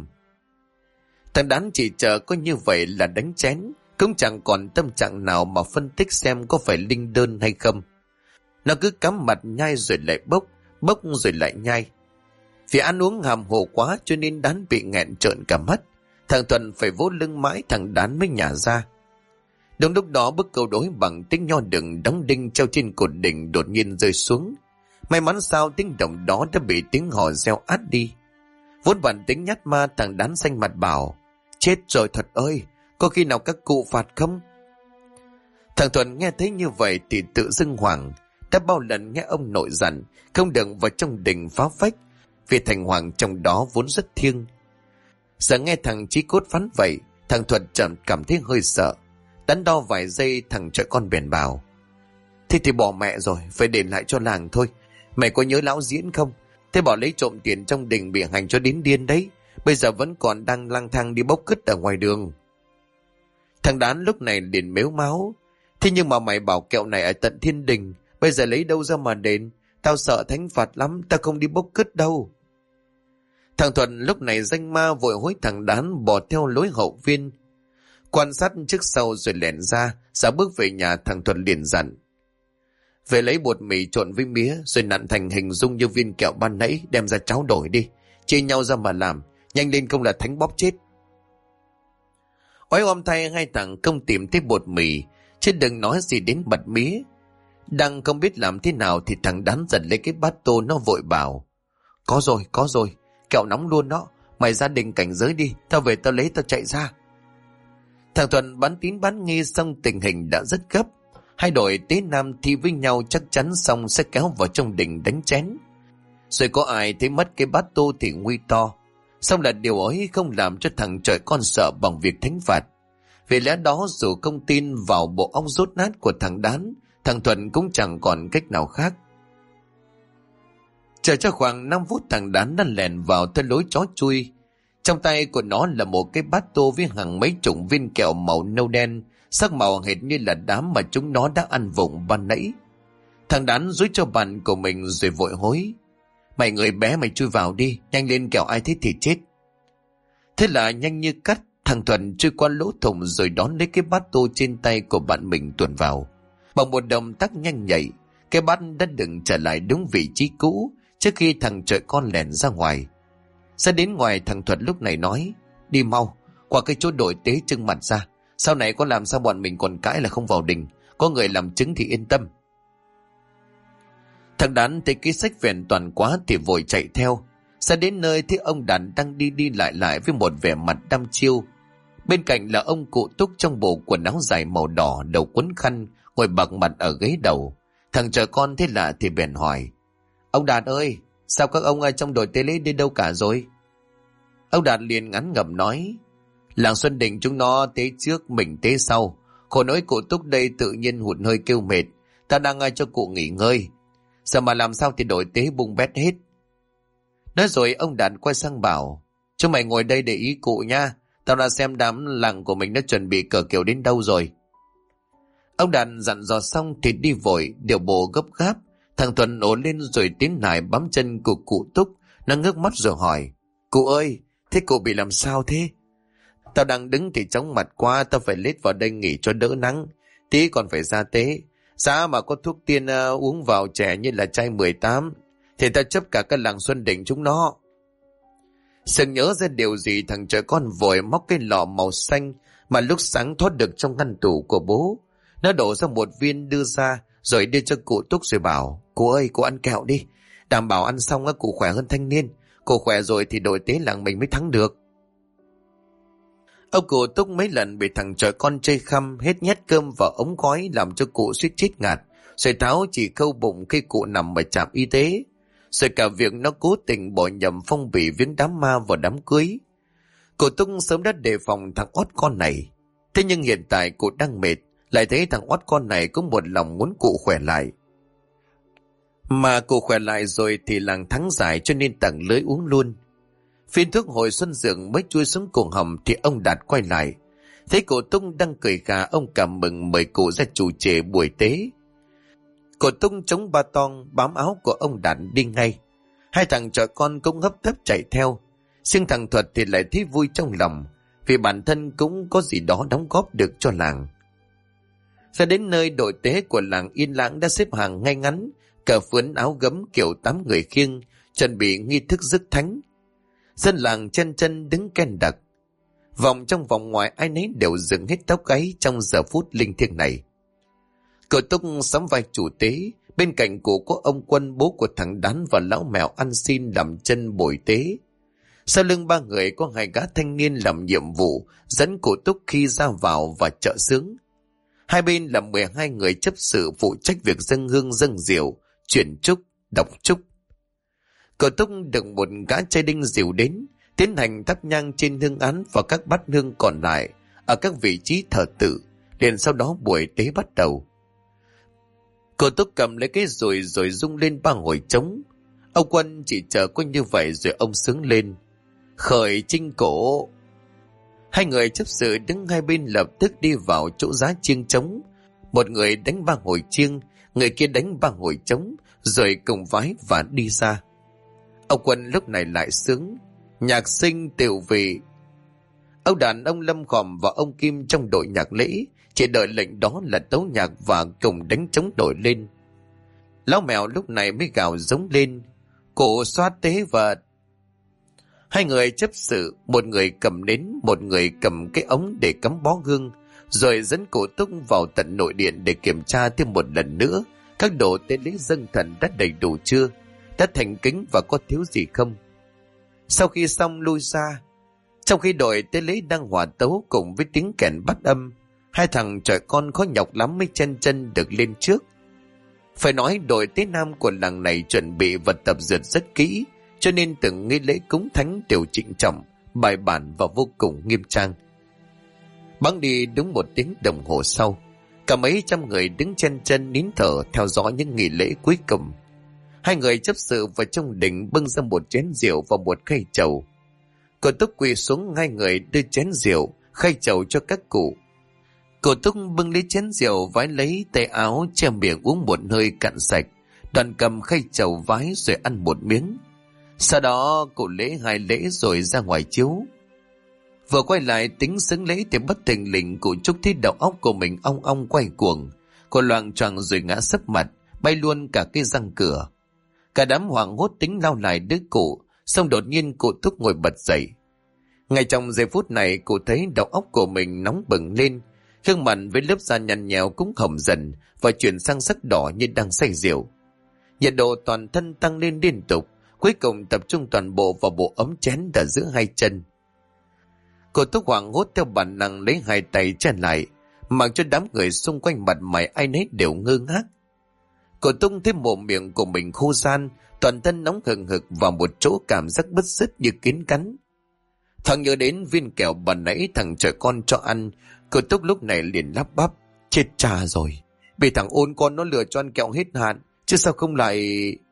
Thằng Đán chỉ chờ có như vậy là đánh chén, cũng chẳng còn tâm trạng nào mà phân tích xem có phải linh đơn hay không. Nó cứ cắm mặt nhai rồi lại bốc, bốc rồi lại nhai. Vì ăn uống hàm hồ quá cho nên Đán bị nghẹn trợn cả mắt. Thằng Thuận phải vỗ lưng mãi thằng Đán mới nhả ra. Đúng lúc đó bức câu đối bằng tiếng nho đừng đóng đinh treo trên cột đỉnh đột nhiên rơi xuống. May mắn sao tiếng động đó đã bị tiếng hò reo át đi. Vốn bản tính nhát ma, thằng Đán xanh mặt bảo: Chết rồi Thuật ơi, có khi nào các cụ phạt không? Thằng Thuận nghe thấy như vậy thì tự dưng hoảng. Đã bao lần nghe ông nội dặn không được vào trong đình phá phách, vì thành hoàng trong đó vốn rất thiêng. Giờ nghe thằng Chí Cốt phán vậy, thằng Thuận chợt cảm thấy hơi sợ. Đắn đo vài giây, thằng trẻ con bèn bảo: Thế thì bỏ mẹ rồi, phải đền lại cho làng thôi. Mày có nhớ lão Diễn không? Thế bảo lấy trộm tiền trong đình bị hành cho đến điên đấy. Bây giờ vẫn còn đang lang thang đi bốc cứt ở ngoài đường. Thằng Đán lúc này liền mếu máo: Thế nhưng mà mày bảo kẹo này ở tận thiên đình, bây giờ lấy đâu ra mà đền? Tao sợ thánh phạt lắm, tao không đi bốc cứt đâu. Thằng Thuận lúc này danh ma vội hối thằng Đán bỏ theo lối hậu viên, quan sát trước sau rồi lẻn ra. Dạo bước về nhà, thằng Thuận liền dặn: Về lấy bột mì trộn với mía rồi nặn thành hình dung như viên kẹo ban nãy, đem ra cháo đổi đi. Chia nhau ra mà làm, nhanh lên không là Thánh bóp chết. Oái om thay hai thằng không tìm thấy bột mì, chứ đừng nói gì đến bật mía. Đang không biết làm thế nào thì thằng Đán giật lấy cái bát tô, nó vội bảo: có rồi, kẹo nóng luôn đó. Mày gia đình cảnh giới đi, tao về tao lấy tao chạy ra. Thằng Thuận bán tín bán nghi xong tình hình đã rất gấp. Hai đội tế nam thi với nhau chắc chắn xong sẽ kéo vào trong đình đánh chén. Rồi có ai thấy mất cái bát tô thì nguy to. Xong là điều ấy không làm cho thằng trời con sợ bằng việc thánh phạt. Vì lẽ đó dù không tin vào bộ óc dốt nát của thằng Đán, thằng Thuận cũng chẳng còn cách nào khác. Chờ cho khoảng 5 phút thằng Đán đã lèn vào theo lối chó chui. Trong tay của nó là một cái bát tô với hàng mấy chục viên kẹo màu nâu đen, sắc màu hệt như là đám mà chúng nó đã ăn vụng ban nãy. Thằng Đán dúi cho bạn của mình rồi vội hối: Mày người bé mày chui vào đi, nhanh lên kẻo ai thấy thì chết. Thế là nhanh như cắt, thằng Thuận chui qua lỗ thủng rồi đón lấy cái bát tô trên tay của bạn mình tuồn vào. Bằng một động tác nhanh nhạy, cái bát đã đựng trở lại đúng vị trí cũ trước khi thằng trời con lèn ra ngoài. Ra đến ngoài, thằng Thuận lúc này nói: Đi mau, qua cái chỗ đội tế trưng mặt ra. Sau này có làm sao bọn mình còn cãi là không vào đình, có người làm chứng thì yên tâm. Thằng Đán thấy cái sách vẹn toàn quá thì vội chạy theo. Ra đến nơi thấy ông Đàn đang đi đi lại với một vẻ mặt đăm chiêu. Bên cạnh là ông cụ Túc trong bộ quần áo dài màu đỏ, đầu quấn khăn, ngồi bật mặt ở ghế đầu. Thằng trời con thấy lạ thì bèn hỏi: Ông Đạt ơi, sao các ông ở trong đội tế lễ đi đâu cả rồi? Ông Đạt liền ngắn ngẩm nói: Làng Xuân Đình chúng nó tế trước mình tế sau. Khổ nỗi cụ Túc đây tự nhiên hụt hơi kêu mệt, ta đang cho cụ nghỉ ngơi. Giờ mà làm sao thì đội tế bung bét hết. Nói rồi ông Đạt quay sang bảo: Chúng mày ngồi đây để ý cụ nha, tao đã xem đám làng của mình đã chuẩn bị cờ kiểu đến đâu rồi. Ông Đạt dặn dò xong thì đi vội, điều bộ gấp gáp. Thằng Thuận ổ lên rồi tiến lại bám chân của cụ Túc. Nó ngước mắt rồi hỏi: Cụ ơi, thế cụ bị làm sao thế? Tao đang đứng thì chóng mặt quá, tao phải lết vào đây nghỉ cho đỡ nắng. Tí còn phải ra tế. Giá mà có thuốc tiên uống vào trẻ như là chai 18 thì tao chấp cả cái làng Xuân Đình chúng nó. Sừng nhớ ra điều gì, thằng trẻ con vội móc cái lọ màu xanh mà lúc sáng thoát được trong ngăn tủ của bố. Nó đổ ra một viên đưa ra rồi đưa cho cụ Túc rồi bảo: Cụ ơi, cụ ăn kẹo đi, đảm bảo ăn xong cụ khỏe hơn thanh niên. Cụ khỏe rồi thì đội tế làng mình mới thắng được. Ông cụ Túc mấy lần bị thằng trời con chơi khăm, hết nhét cơm vào ống gói làm cho cụ suýt chết ngạt, rồi tháo chỉ khâu bụng khi cụ nằm ở trạm y tế, rồi cả việc nó cố tình bỏ nhầm phong bì viếng đám ma vào đám cưới. Cụ Túc sớm đã đề phòng thằng oát con này, thế nhưng hiện tại cụ đang mệt, lại thấy thằng oát con này cũng một lòng muốn cụ khỏe lại. Mà cụ khỏe lại rồi thì làng thắng giải, cho nên tặng lưới uống luôn. Phiên thuốc hồi xuân dượng mới chui xuống cuồng hầm thì ông Đạt quay lại. Thấy cụ Túc đang cười gà, ông cảm mừng mời cụ ra chủ trì buổi tế. Cụ Túc chống ba tong bám áo của ông Đạt đi ngay. Hai thằng trẻ con cũng hấp tấp chạy theo. Riêng thằng Thuật thì lại thấy vui trong lòng, vì bản thân cũng có gì đó đóng góp được cho làng. Ra đến nơi, đội tế của làng Yên Lãng đã xếp hàng ngay ngắn, cờ phướn áo gấm kiểu 8 người khiêng, chuẩn bị nghi thức rước thánh. Dân làng chân chân đứng ken đặc. Vòng trong vòng ngoài ai nấy đều dựng hết tóc gáy trong giờ phút linh thiêng này. Cậu Túc sắm vai chủ tế, bên cạnh cụ có ông Quân, bố của thằng Đán, và lão Mèo ăn xin làm chân bồi tế. Sau lưng ba người có hai gã thanh niên làm nhiệm vụ dẫn cụ Túc khi ra vào và trợ xướng. Hai bên là 12 người chấp sự phụ trách việc dâng hương dâng rượu, chuyển chúc, đọc chúc. Cậu Túc được một gã trai đinh dìu đến, tiến hành thắp nhang trên hương án và các bát hương còn lại ở các vị trí thờ tự. Liền sau đó buổi tế bắt đầu. Cậu Túc cầm lấy cái rồi rung lên 3 hồi trống. Ông Quân chỉ chờ có như vậy rồi ông sướng lên: Khởi chinh cổ. Hai người chấp sự đứng hai bên lập tức đi vào chỗ giá chiêng trống. Một người đánh 3 hồi chiêng, người kia đánh 3 hồi trống, rồi cùng vái và đi ra. Ông Quân lúc này lại sướng: Nhạc sinh tiểu vị. Ông Đàn, ông Lâm Khòm và ông Kim trong đội nhạc lễ chỉ đợi lệnh đó là tấu nhạc và cùng đánh trống đổi lên. Lão mèo lúc này mới gào giống lên: Cụ soát tế vật. Hai người chấp sự, một người cầm nến, một người cầm cái ống để cắm bó hương, rồi dẫn cụ Túc vào tận nội điện để kiểm tra thêm một lần nữa các đồ tế lễ dâng thần đã đầy đủ chưa, đã thành kính và có thiếu gì không. Sau khi xong lui ra, trong khi đội tế lễ đang hòa tấu cùng với tiếng kèn bắt âm, hai thằng trẻ con khó nhọc lắm mới chen chân được lên trước. Phải nói đội tế nam của làng này chuẩn bị và tập dượt rất kỹ, cho nên từng nghi lễ cúng thánh đều trịnh trọng, bài bản và vô cùng nghiêm trang. Bắn đi đúng 1 tiếng đồng hồ sau, cả mấy trăm người đứng chen chân nín thở theo dõi những nghi lễ cuối cùng. Hai người chấp sự vào trong đình bưng ra một chén rượu và một khay trầu. Cô Túc quỳ xuống, hai người đưa chén rượu, khay trầu cho các cụ. Cô Túc bưng lấy chén rượu, vái lấy tay áo che miệng uống một hơi cạn sạch, đoàn cầm khay trầu vái rồi ăn một miếng. Sau đó cụ lễ 2 lễ rồi ra ngoài chiếu. Vừa quay lại tính xứng lễ thì bất thình lình cụ Trúc thấy đầu óc của mình ong ong quay cuồng. Cô loạng choạng rồi ngã sấp mặt, bay luôn cả cái răng cửa. Cả đám hoảng hốt tính lao lại đứa cụ, xong đột nhiên cụ Túc ngồi bật dậy. Ngay trong giây phút này cụ thấy đầu óc của mình nóng bừng lên, gương mặt với lớp da nhăn nheo cũng hồng dần và chuyển sang sắc đỏ như đang say rượu. Nhiệt độ toàn thân tăng lên liên tục, cuối cùng tập trung toàn bộ vào bộ ấm chén đã giữa hai chân. Cô Túc hoảng hốt theo bản năng lấy hai tay che lại, mặc cho đám người xung quanh mặt mày ai nấy đều ngơ ngác. Cô Túc thấy mồm miệng của mình khô ran, toàn thân nóng hừng hực vào một chỗ, cảm giác bứt rứt như kiến cắn. Thằng nhớ đến viên kẹo bà nãy thằng trẻ con cho ăn, cô Túc lúc này liền lắp bắp: Chết cha rồi, bị thằng ôn con nó lừa cho ăn kẹo hết hạn, chứ sao không lại...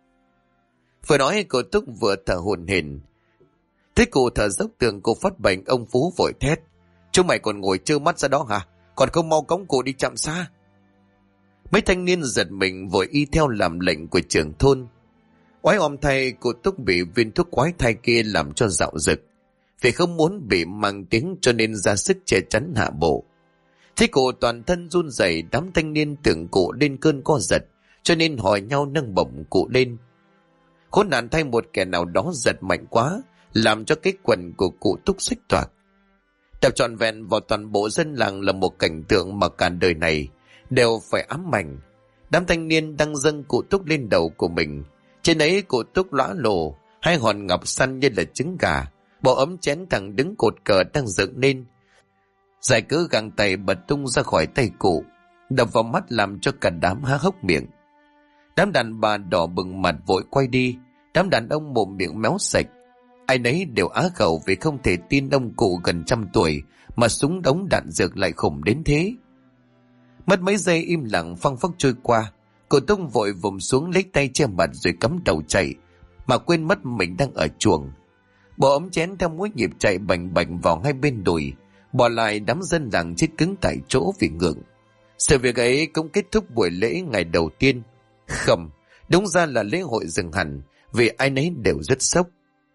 Vừa nói cô Túc vừa thở hổn hển. Thấy cô thở dốc tường cô phát bệnh, ông Phú vội thét: Chúng mày còn ngồi trơ mắt ra đó hả? Còn không mau cõng cô đi chậm xa. Mấy thanh niên giật mình vội y theo làm lệnh của trưởng thôn. Oái oăm thay, cô Túc bị viên thuốc quái thai kia làm cho dạo dực. Vì không muốn bị mang tiếng cho nên ra sức che chắn hạ bộ. Thấy cô toàn thân run rẩy, đám thanh niên tưởng cụ lên cơn co giật, cho nên hỏi nhau nâng bổng cụ lên. Khốn nạn thay, một kẻ nào đó giật mạnh quá, làm cho cái quần của cụ Túc xích toạc. Đập trọn vẹn vào toàn bộ dân làng là một cảnh tượng mà cả đời này đều phải ám ảnh. Đám thanh niên đang dâng cụ Túc lên đầu của mình. Trên ấy cụ Túc lõa lồ, hai hòn ngọc săn như là trứng gà. Bộ ấm chén thẳng đứng cột cờ đang dựng lên. Giải cỡ găng tay bật tung ra khỏi tay cụ, đập vào mắt làm cho cả đám há hốc miệng. Đám đàn bà đỏ bừng mặt vội quay đi, đám đàn ông mồm miệng méo sạch. Ai nấy đều á khẩu vì không thể tin ông cụ gần 100 tuổi mà súng đống đạn dược lại khủng đến thế. Mất mấy giây im lặng phăng phắc trôi qua, cô Tông vội vùng xuống lấy tay che mặt rồi cắm đầu chạy, mà quên mất mình đang ở chuồng. Bộ ấm chén theo mỗi nhịp chạy bành bành vào hai bên đùi, bỏ lại đám dân làng chết cứng tại chỗ vì ngượng. Sự việc ấy cũng kết thúc buổi lễ ngày đầu tiên. Không, đúng ra là lễ hội dừng hẳn, vì ai nấy đều rất sốc.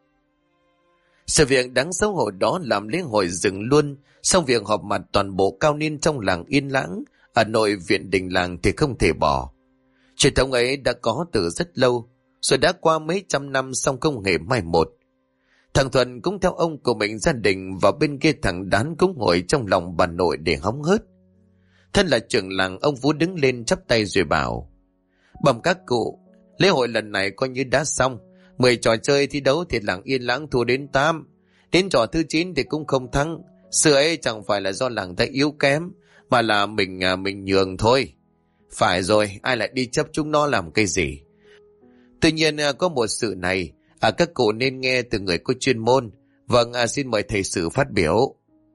Sự việc đáng xấu hổ đó làm lễ hội dừng luôn. Xong việc họp mặt toàn bộ cao niên trong làng yên lãng, ở nội viện đình làng thì không thể bỏ. Truyền thống ấy đã có từ rất lâu, rồi đã qua mấy trăm năm xong không hề mai một. Thằng Thuận cũng theo ông của mình gia đình, và bên kia thằng Đán cũng ngồi trong lòng bà nội để hóng hớt. Thân là trưởng làng, ông Phú đứng lên chắp tay rồi bảo: Bẩm các cụ, lễ hội lần này coi như đã xong. 10 trò chơi thi đấu thì làng yên lãng thua đến 8. Đến trò thứ 9 thì cũng không thắng. Sự ấy chẳng phải là do làng ta yếu kém, mà là mình nhường thôi. Phải rồi, ai lại đi chấp chúng nó làm cái gì? Tuy nhiên có một sự này, các cụ nên nghe từ người có chuyên môn. Vâng, xin mời thầy Sử phát biểu.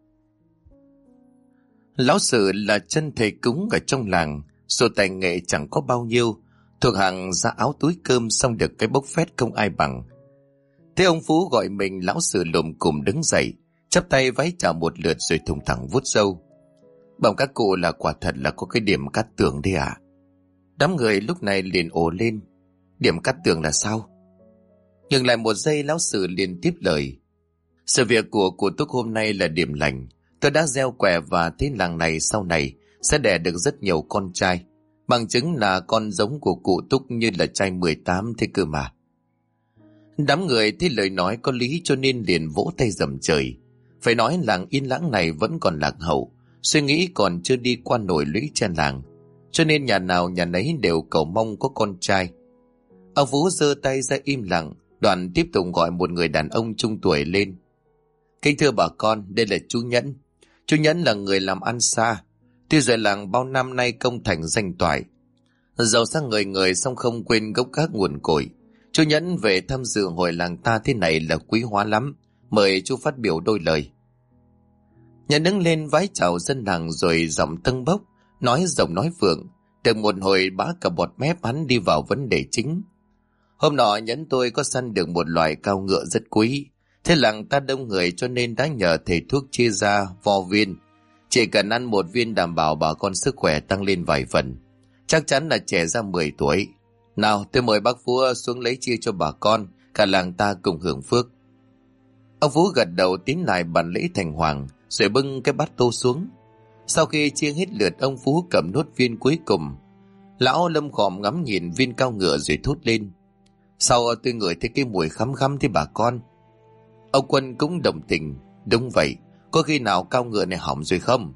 Lão Sử là chân thầy cúng ở trong làng, dù tài nghệ chẳng có bao nhiêu, thuộc hàng ra áo túi cơm xong được cái bốc phét không ai bằng. Thế ông Phú gọi mình lão Sử lùm cùm đứng dậy, chắp tay vái chào một lượt rồi thùng thẳng vuốt râu. Bẩm các cụ là quả thật là có cái điểm cắt tường đấy à? Đám người lúc này liền ồ lên. Điểm cắt tường là sao? Ngừng lại một giây, lão Sử liền tiếp lời. Sự việc của cụ Túc hôm nay là điểm lành. Tôi đã gieo quẻ và thấy làng này sau này sẽ đẻ được rất nhiều con trai. Bằng chứng là con giống của cụ Túc như là trai 18 thế cơ mà. Đám người thấy lời nói có lý cho nên liền vỗ tay rầm trời. Phải nói làng Yên Lãng này vẫn còn lạc hậu, suy nghĩ còn chưa đi qua nổi lũy trên làng, cho nên nhà nào nhà nấy đều cầu mong có con trai. Ông Phú giơ tay ra im lặng, đoàn tiếp tục gọi một người đàn ông trung tuổi lên. Kính thưa bà con, đây là chú Nhẫn. Chú Nhẫn là người làm ăn xa, tuy rời làng bao năm nay công thành danh toại, giàu sang người người song không quên gốc gác nguồn cội. Chú Nhẫn về tham dự hội làng ta thế này là quý hóa lắm, mời chú phát biểu đôi lời. Nhẫn đứng lên vái chào dân làng rồi giọng tâng bốc, nói rồng nói vượng. Được một hồi bã cả bọt mép, hắn đi vào vấn đề chính. Hôm nọ Nhẫn tôi có săn được một loại cao ngựa rất quý. Thế làng ta đông người cho nên đã nhờ thầy thuốc chia ra vo viên. Chỉ cần ăn một viên đảm bảo bà con sức khỏe tăng lên vài phần. Chắc chắn là trẻ ra 10 tuổi. Nào tôi mời bác Phú xuống lấy chia cho bà con, cả làng ta cùng hưởng phước. Ông Phú gật đầu tiến lại bàn lễ thành hoàng, rồi bưng cái bát tô xuống. Sau khi chia hết lượt, ông Phú cầm nốt viên cuối cùng. Lão Lâm khòm ngắm nhìn viên cao ngựa rồi thốt lên. Sau tôi ngửi thấy cái mùi khắm khắm thế bà con. Ông Quân cũng đồng tình. Đúng vậy, có khi nào cao ngựa này hỏng rồi không?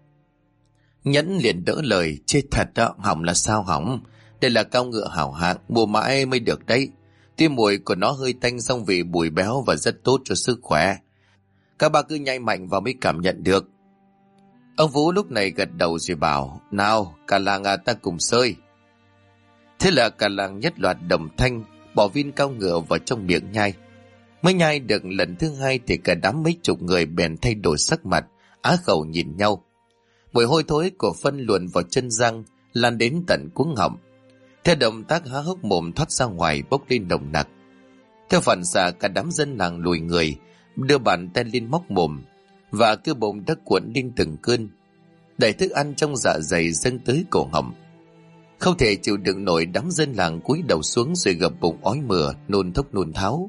Nhẫn liền đỡ lời. Chết thật đó, hỏng là sao hỏng? Đây là cao ngựa hảo hạng, mua mãi mới được đấy. Tuy mùi của nó hơi tanh, song vị bùi béo và rất tốt cho sức khỏe. Các bà cứ nhai mạnh vào mới cảm nhận được. Ông Vũ lúc này gật đầu rồi bảo, nào cả làng ta cùng sơi. Thế là cả làng nhất loạt đồng thanh, bỏ viên cao ngựa vào trong miệng nhai. Mới nhai được lần thứ hai thì cả đám mấy chục người bèn thay đổi sắc mặt, á khẩu nhìn nhau. Mùi hôi thối của phân luồn vào chân răng, lan đến tận cuống họng. Theo động tác há hốc mồm thoát ra ngoài bốc lên nồng nặc. Theo phản xạ cả đám dân làng lùi người, đưa bàn tay lên móc mồm, và cơ bụng đã cuộn lên từng cơn. Đẩy thức ăn trong dạ dày dâng tới cổ họng. Không thể chịu đựng nổi, đám dân làng cúi đầu xuống rồi gập bụng ói mửa, nôn thốc nôn tháo.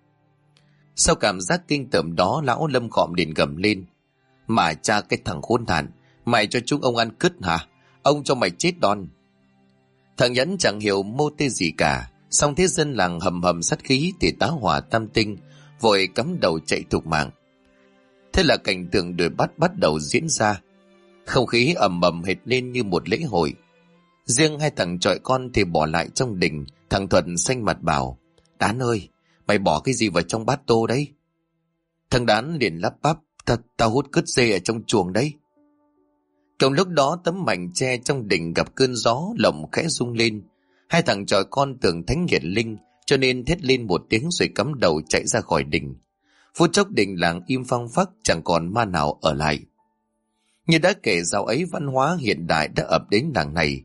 Sau cảm giác kinh tởm đó, lão Lâm khọm liền gầm lên. Mà cha cái thằng khốn nạn, mày cho chúng ông ăn cứt hả? Ông cho mày chết đòn. Thằng Nhẫn chẳng hiểu mô tê gì cả, song thế dân làng hầm hầm sát khí thì tá hỏa tam tinh, vội cắm đầu chạy thục mạng. Thế là cảnh tượng đuổi bắt bắt đầu diễn ra. Không khí ầm ầm hệt lên như một lễ hội. Riêng hai thằng chọi con thì bỏ lại trong đình. Thằng Thuận xanh mặt bảo, Đán ơi, mày bỏ cái gì vào trong bát tô đấy? Thằng Đán liền lắp bắp, Tao hút cứt dê ở trong chuồng đấy. Cùng lúc đó tấm mảnh tre trong đình gặp cơn gió, lồng khẽ rung lên. Hai thằng chọi con tưởng thánh hiển linh, cho nên thét lên một tiếng rồi cắm đầu chạy ra khỏi đình. Phút chốc đình làng im phăng phắc, chẳng còn ma nào ở lại. Như đã kể, dạo ấy văn hóa hiện đại đã ập đến làng này.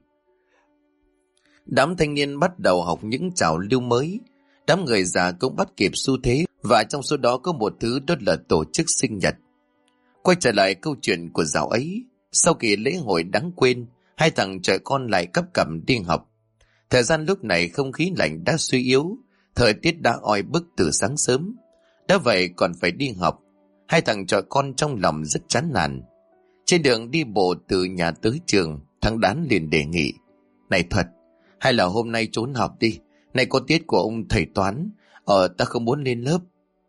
Đám thanh niên bắt đầu học những trào lưu mới, đám người già cũng bắt kịp xu thế, và trong số đó có một thứ đó là tổ chức sinh nhật. Quay trở lại câu chuyện của dạo ấy, sau kỳ lễ hội đáng quên, hai thằng trẻ con lại cắp cằm đi học. Thời gian lúc này không khí lạnh đã suy yếu, thời tiết đã oi bức từ sáng sớm. Đã vậy còn phải đi học, hai thằng trẻ con trong lòng rất chán nản. Trên đường đi bộ từ nhà tới trường, thằng Đán liền đề nghị, này Thuật, hay là hôm nay trốn học đi, này có tiết của ông thầy toán, ta không muốn lên lớp.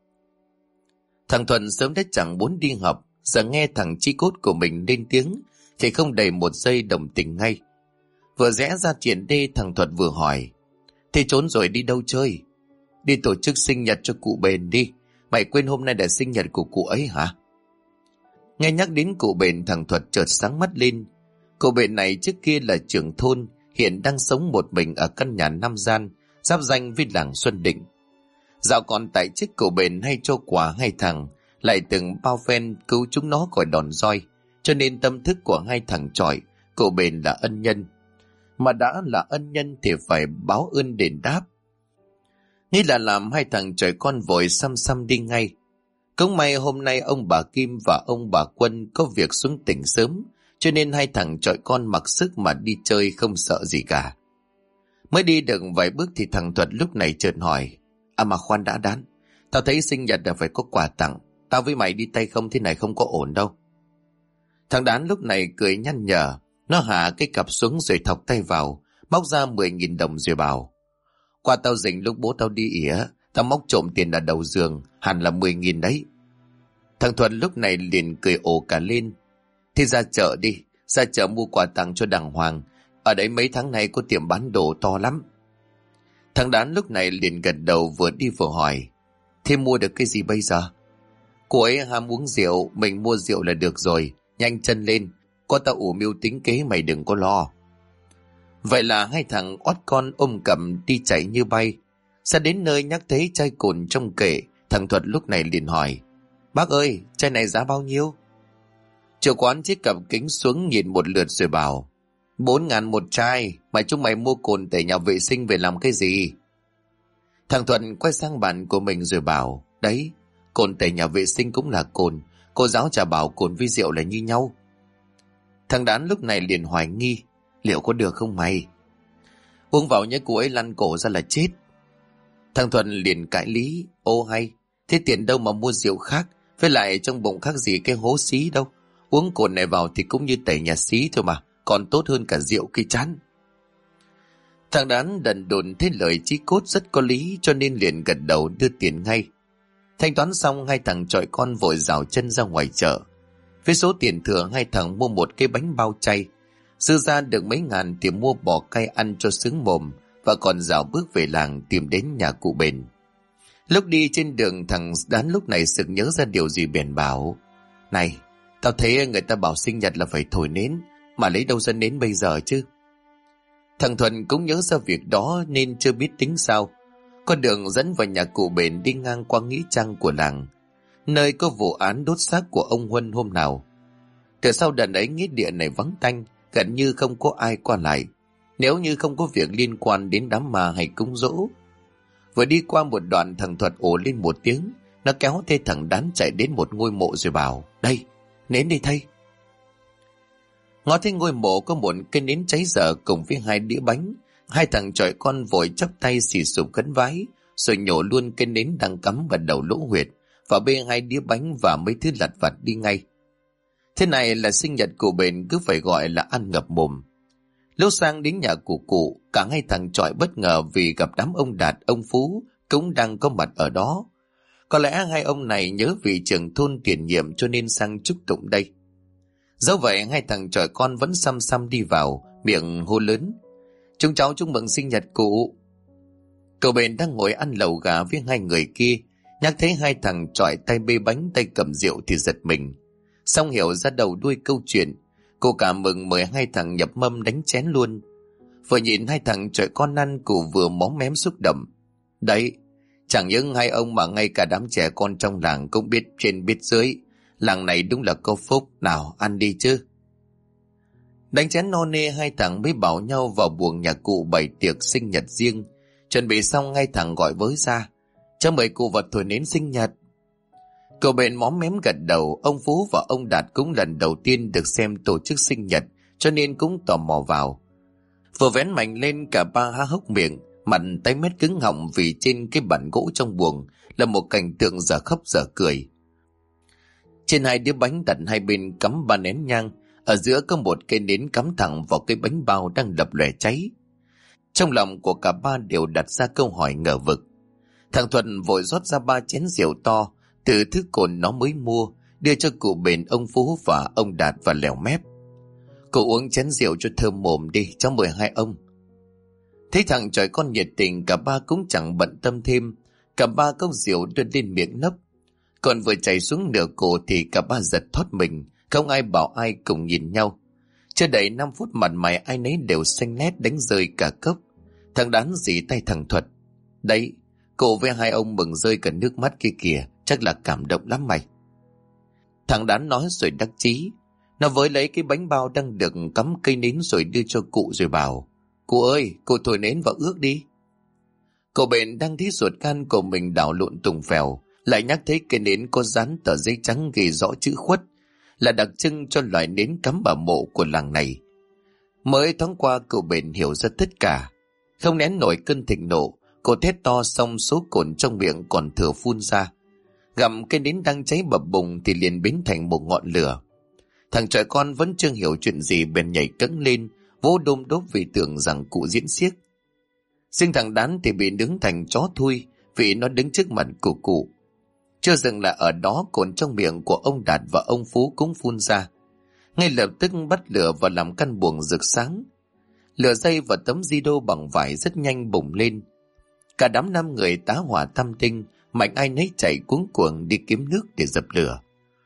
Thằng Thuận sớm đã chẳng muốn đi học, giờ nghe thằng chi cốt của mình lên tiếng thì không đầy một giây đồng tình ngay. Vừa rẽ ra triển đê, thằng Thuật vừa hỏi, thế trốn rồi đi đâu chơi? Đi tổ chức sinh nhật cho cụ Bền đi. Mày quên hôm nay là sinh nhật của cụ ấy hả? Nghe nhắc đến cụ Bền, thằng Thuật chợt sáng mắt lên. Cụ Bền này trước kia là trưởng thôn, hiện đang sống một mình ở căn nhà 5 gian giáp danh với làng Xuân Định. Dạo còn tại chức, cụ Bền hay cho quà hai thằng, lại từng bao phen cứu chúng nó khỏi đòn roi, cho nên tâm thức của hai thằng chọi cụ Bền là ân nhân. Mà đã là ân nhân thì phải báo ơn đền đáp. Nghĩ là làm, hai thằng chọi con vội xăm xăm đi ngay. Cũng may hôm nay ông bà Kim và ông bà Quân có việc xuống tỉnh sớm, cho nên hai thằng chọi con mặc sức mà đi chơi không sợ gì cả. Mới đi được vài bước thì thằng Thuật lúc này chợt hỏi, mà khoan đã Đán, tao thấy sinh nhật là phải có quà tặng, tao với mày đi tay không thế này không có ổn đâu. Thằng Đán lúc này cười nhăn nhở, Nó hạ cái cặp xuống rồi thọc tay vào, móc ra 10.000 đồng rồi bảo: qua tao dình lúc bố tao đi ỉa, tao móc trộm tiền ở đầu giường, hẳn là 10.000 đấy. Thằng Thuận lúc này liền cười ồ cả lên. Thì ra chợ đi, ra chợ mua quà tặng cho đàng hoàng, ở đấy mấy tháng nay có tiệm bán đồ to lắm. Thằng Đán lúc này liền gật đầu, vừa đi vừa hỏi: thế mua được cái gì bây giờ? Cô ấy ham uống rượu, mình mua rượu là được rồi, nhanh chân lên, có tao ủ mưu tính kế, mày đừng có lo. Vậy là hai thằng oắt con ôm cầm đi chạy như bay. Ra đến nơi nhắc thấy chai cồn trong kệ, thằng Thuật lúc này liền hỏi: bác ơi, chai này giá bao nhiêu? Chủ quán chiếc cặp kính xuống nhìn một lượt rồi bảo: 4.000 một chai, mà chúng mày mua cồn tẩy nhà vệ sinh về làm cái gì? Thằng Thuận quay sang bạn của mình rồi bảo: đấy, cồn tẩy nhà vệ sinh cũng là cồn, cô giáo chả bảo cồn với rượu là như nhau. Thằng Đán lúc này liền hoài nghi: liệu có được không mày? Uống vào nhé, cô ấy lăn cổ ra là chết. Thằng Thuận liền cãi lý: ô hay, thế tiền đâu mà mua rượu khác, với lại trong bụng khác gì cái hố xí đâu. Uống cồn này vào thì cũng như tẩy nhà xí thôi mà, còn tốt hơn cả rượu cây chán. Thằng Đán đần độn thấy lời chí cốt rất có lý, cho nên liền gật đầu đưa tiền ngay. Thanh toán xong, hai thằng chọi con vội rảo chân ra ngoài chợ. Với số tiền thừa, hai thằng mua một cái bánh bao chay, dư ra được mấy ngàn thì mua bò cay ăn cho sướng mồm, và còn rảo bước về làng tìm đến nhà cụ Bền. Lúc đi trên đường, thằng Đán lúc này sực nhớ ra điều gì, bèn bảo: này, tao thấy người ta bảo sinh nhật là phải thổi nến, mà lấy đâu ra nến bây giờ chứ? Thằng Thuận cũng nhớ ra việc đó nên chưa biết tính sao. Con đường dẫn vào nhà cụ Bền đi ngang qua nghĩa trang của làng, nơi có vụ án đốt xác của ông Huân hôm nào. Từ sau đợt ấy, nghĩa địa này vắng tanh, gần như không có ai qua lại, nếu như không có việc liên quan đến đám ma hay cúng dỗ. Vừa đi qua một đoạn, thằng Thuật ồ lên một tiếng, nó kéo theo thằng Đán chạy đến một ngôi mộ rồi bảo: đây, nến đi thầy. Ngó thấy ngôi mộ có một cây nến cháy dở cùng với 2 đĩa bánh, hai thằng chọi con vội chắp tay xì xụp khấn vái, rồi nhổ luôn cây nến đang cắm vào đầu lỗ huyệt, và bê 2 đĩa bánh và mấy thứ lặt vặt đi ngay. Thế này là sinh nhật của Bền, cứ phải gọi là ăn ngập mồm. Lúc sang đến nhà của cụ, cả hai thằng chọi bất ngờ vì gặp đám ông Đạt, ông Phú cũng đang có mặt ở đó. Có lẽ hai ông này nhớ vị trưởng thôn tiền nhiệm cho nên sang chúc tụng đây. Dẫu vậy, hai thằng chọi con vẫn xăm xăm đi vào, miệng hô lớn: chúng cháu chúc mừng sinh nhật cụ. Cậu Bền đang ngồi ăn lẩu gà với hai người kia, nhắc thấy hai thằng chọi tay bê bánh tay cầm rượu thì giật mình. Xong hiểu ra đầu đuôi câu chuyện, cô cả mừng mời hai thằng nhập mâm đánh chén luôn. Vừa nhìn hai thằng chọi con ăn, cụ vừa móm mém xúc động. Đấy, chẳng những hai ông mà ngay cả đám trẻ con trong làng cũng biết trên biết dưới, làng này đúng là có phúc, nào ăn đi chứ. Đánh chén no nê, hai thằng mới bảo nhau vào buồng nhà cụ bày tiệc sinh nhật riêng. Chuẩn bị xong, hai thằng gọi với ra: cho mời cụ vào thổi nến sinh nhật. Cậu Bền móm mém gật đầu. Ông Phú và ông Đạt cũng lần đầu tiên được xem tổ chức sinh nhật, cho nên cũng tò mò vào. Vừa vén mảnh lên, cả ba há hốc miệng, mặt tái mét cứng họng, vì trên cái bàn gỗ trong buồng là một cảnh tượng dở khóc dở cười. Trên 2 đĩa bánh đặt hai bên cắm 3 nén nhang, ở giữa có một cây nến cắm thẳng vào cái bánh bao đang lập lòe cháy. Trong lòng của cả ba đều đặt ra câu hỏi ngờ vực. Thằng Thuận vội rót ra 3 chén rượu to từ thứ cồn nó mới mua, đưa cho cụ Bền, ông Phú và ông Đạt và lèo mép: cụ uống chén rượu cho thơm mồm đi, cháu mời hai ông. Thấy thằng chọi con nhiệt tình, cả ba cũng chẳng bận tâm thêm. Cả ba cốc rượu đưa lên miệng nốc, còn vừa chảy xuống nửa cổ thì cả ba giật thoát mình, không ai bảo ai, cùng nhìn nhau. Chưa đầy 5 phút, mặt mày ai nấy đều xanh nét, đánh rơi cả cốc. Thằng Đán dì tay thằng Thuật: đấy, cô với hai ông mừng rơi cả nước mắt kia kìa, chắc là cảm động lắm mày. Thằng Đán nói rồi đắc chí. Nó với lấy cái bánh bao đang được cắm cây nến rồi đưa cho cụ rồi bảo: cụ ơi, cụ thổi nến vào ước đi. Cậu Bền đang thấy ruột gan của mình đảo lộn tùng phèo, lại nhắc thấy cây nến có dán tờ giấy trắng ghi rõ chữ khuất, là đặc trưng cho loại nến cắm vào mộ của làng này. Mới thoáng qua, cậu Bền hiểu ra tất cả. Không nén nổi cơn thịnh nộ, cô thét to, xong số cồn trong miệng còn thừa phun ra. Gặm cây nến đang cháy bập bùng thì liền biến thành một ngọn lửa. Thằng trẻ con vẫn chưa hiểu chuyện gì bèn nhảy cẫng lên, vỗ đôm đốp vì tưởng rằng cụ diễn xiếc. Riêng thằng Đán thì bị đứng thành chó thui vì nó đứng trước mặt của cụ. Chưa dừng lại ở đó, cồn trong miệng của ông Đạt và ông Phú cũng phun ra. Ngay lập tức bắt lửa và làm căn buồng rực sáng. Lửa dây và tấm di đô bằng vải rất nhanh bùng lên. Cả đám 5 người tá hỏa tam tinh, mạnh ai nấy chạy cuống cuồng đi kiếm nước để dập lửa.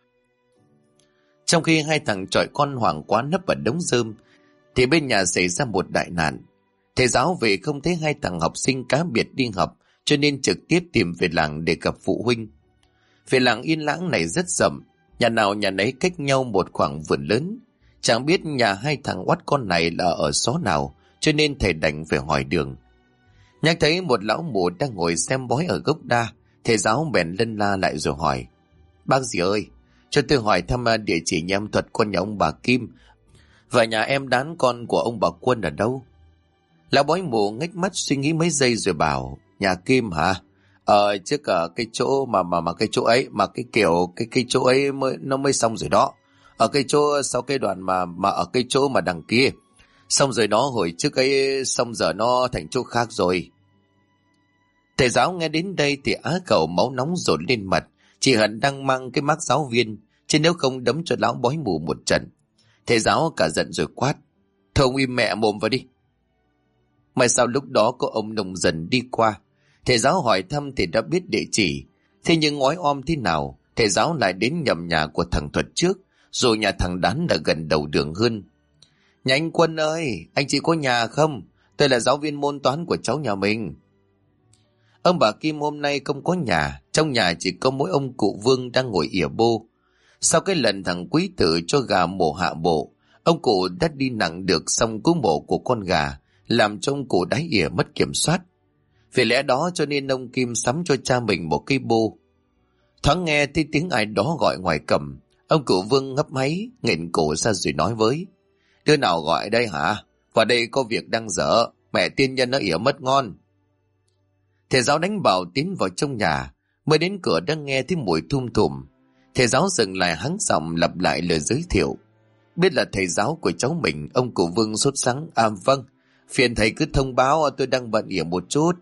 Trong khi hai thằng chọi con hoảng quá nấp ở đống rơm, thì bên nhà xảy ra một đại nạn. Thầy giáo về không thấy hai thằng học sinh cá biệt đi học, cho nên trực tiếp tìm về làng để gặp phụ huynh. Về làng yên lãng này rất rộng, nhà nào nhà nấy cách nhau một khoảng vườn lớn. Chẳng biết nhà hai thằng oắt con này là ở xó nào, cho nên thầy đành phải hỏi đường. Nhắc thấy một lão mù đang ngồi xem bói ở gốc đa, thầy giáo bèn lân la lại rồi hỏi: Bác dì ơi, cho tôi hỏi thăm địa chỉ nhà em Thuật, con nhà ông bà Kim, và nhà em Đán, con của ông bà Quân ở đâu? Lão bói mù ngếch mắt suy nghĩ mấy giây rồi bảo: Nhà Kim hả? Trước ở cái chỗ mà cái chỗ ấy, mà cái kiểu cái chỗ ấy mới xong rồi đó. Ở cái chỗ sau cái đoạn mà ở cái chỗ mà đằng kia. Xong rồi đó, hồi trước ấy xong giờ nó thành chỗ khác rồi. Thầy giáo nghe đến đây thì á khẩu máu nóng dồn lên mặt, chỉ hận đang mang cái mác giáo viên, chứ nếu không đấm cho lão bói mù một trận. Thầy giáo cả giận rồi quát: Thôi ông im mẹ mồm vào đi. Mà sau lúc đó có ông nông dân đi qua, thầy giáo hỏi thăm thì đã biết địa chỉ. Thế nhưng ngói om thế nào, thầy giáo lại đến nhầm nhà của thằng Thuật trước, rồi nhà thằng Đán là gần đầu đường hơn. Nhà anh Quân ơi, anh chị có nhà không? Tôi là giáo viên môn toán của cháu nhà mình. Ông bà Kim hôm nay không có nhà, trong nhà chỉ có mỗi ông cụ Vương đang ngồi ỉa bô. Sau cái lần thằng Quý Tử cho gà mổ hạ bộ, ông cụ đã đi nặng được xong cú mổ của con gà, làm cho ông cụ đáy ỉa mất kiểm soát. Vì lẽ đó cho nên ông Kim sắm cho cha mình một cây bô. Thoáng nghe thấy tiếng ai đó gọi ngoài cổng, ông cụ Vương ngấp máy, nghẹn cổ ra rồi nói với: Đứa nào gọi đây hả? Vào đây có việc đang dở, mẹ tiên nhân nó ỉa mất ngon. Thầy giáo đánh bảo tiến vào trong nhà, mới đến cửa đã nghe thấy mùi thum thùm. Thầy giáo dừng lại hắng giọng lặp lại lời giới thiệu. Biết là thầy giáo của cháu mình, ông cụ Vương sốt sắng: Vâng, phiền thầy cứ thông báo, tôi đang bận ỉa một chút.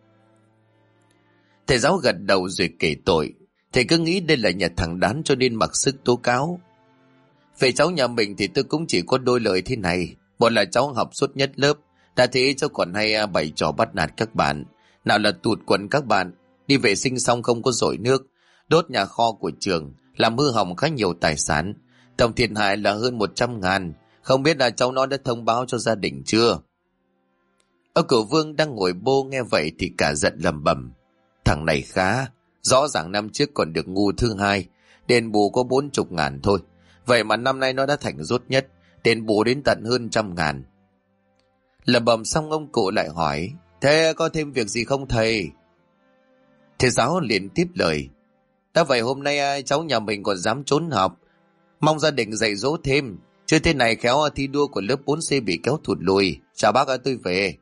Thầy giáo gật đầu rồi kể tội. Thầy cứ nghĩ đây là nhà thằng Đán cho nên mặc sức tố cáo. Về cháu nhà mình thì tôi cũng chỉ có đôi lời thế này. Một là cháu học suốt nhất lớp, đã thế cháu còn hay bày trò bắt nạt các bạn. Nào là tụt quần các bạn, đi vệ sinh xong không có dội nước, đốt nhà kho của trường, làm hư hỏng khá nhiều tài sản. Tổng thiệt hại là hơn 100.000. Không biết là cháu nó đã thông báo cho gia đình chưa? Ông cụ Vương đang ngồi bô nghe vậy thì cả giận lầm bầm: Thằng này khá, rõ ràng năm trước còn được ngu thứ hai, đền bù có 40.000 thôi. Vậy mà năm nay nó đã thành rốt nhất, đền bù đến tận hơn 100.000. Lầm bầm xong ông cụ lại hỏi: Thế có thêm việc gì không thầy? Thầy giáo liền tiếp lời: Đã vậy hôm nay cháu nhà mình còn dám trốn học, mong gia đình dạy dỗ thêm, chứ thế này khéo thi đua của lớp 4C bị kéo thụt lùi. Chào bác ơi, tôi về.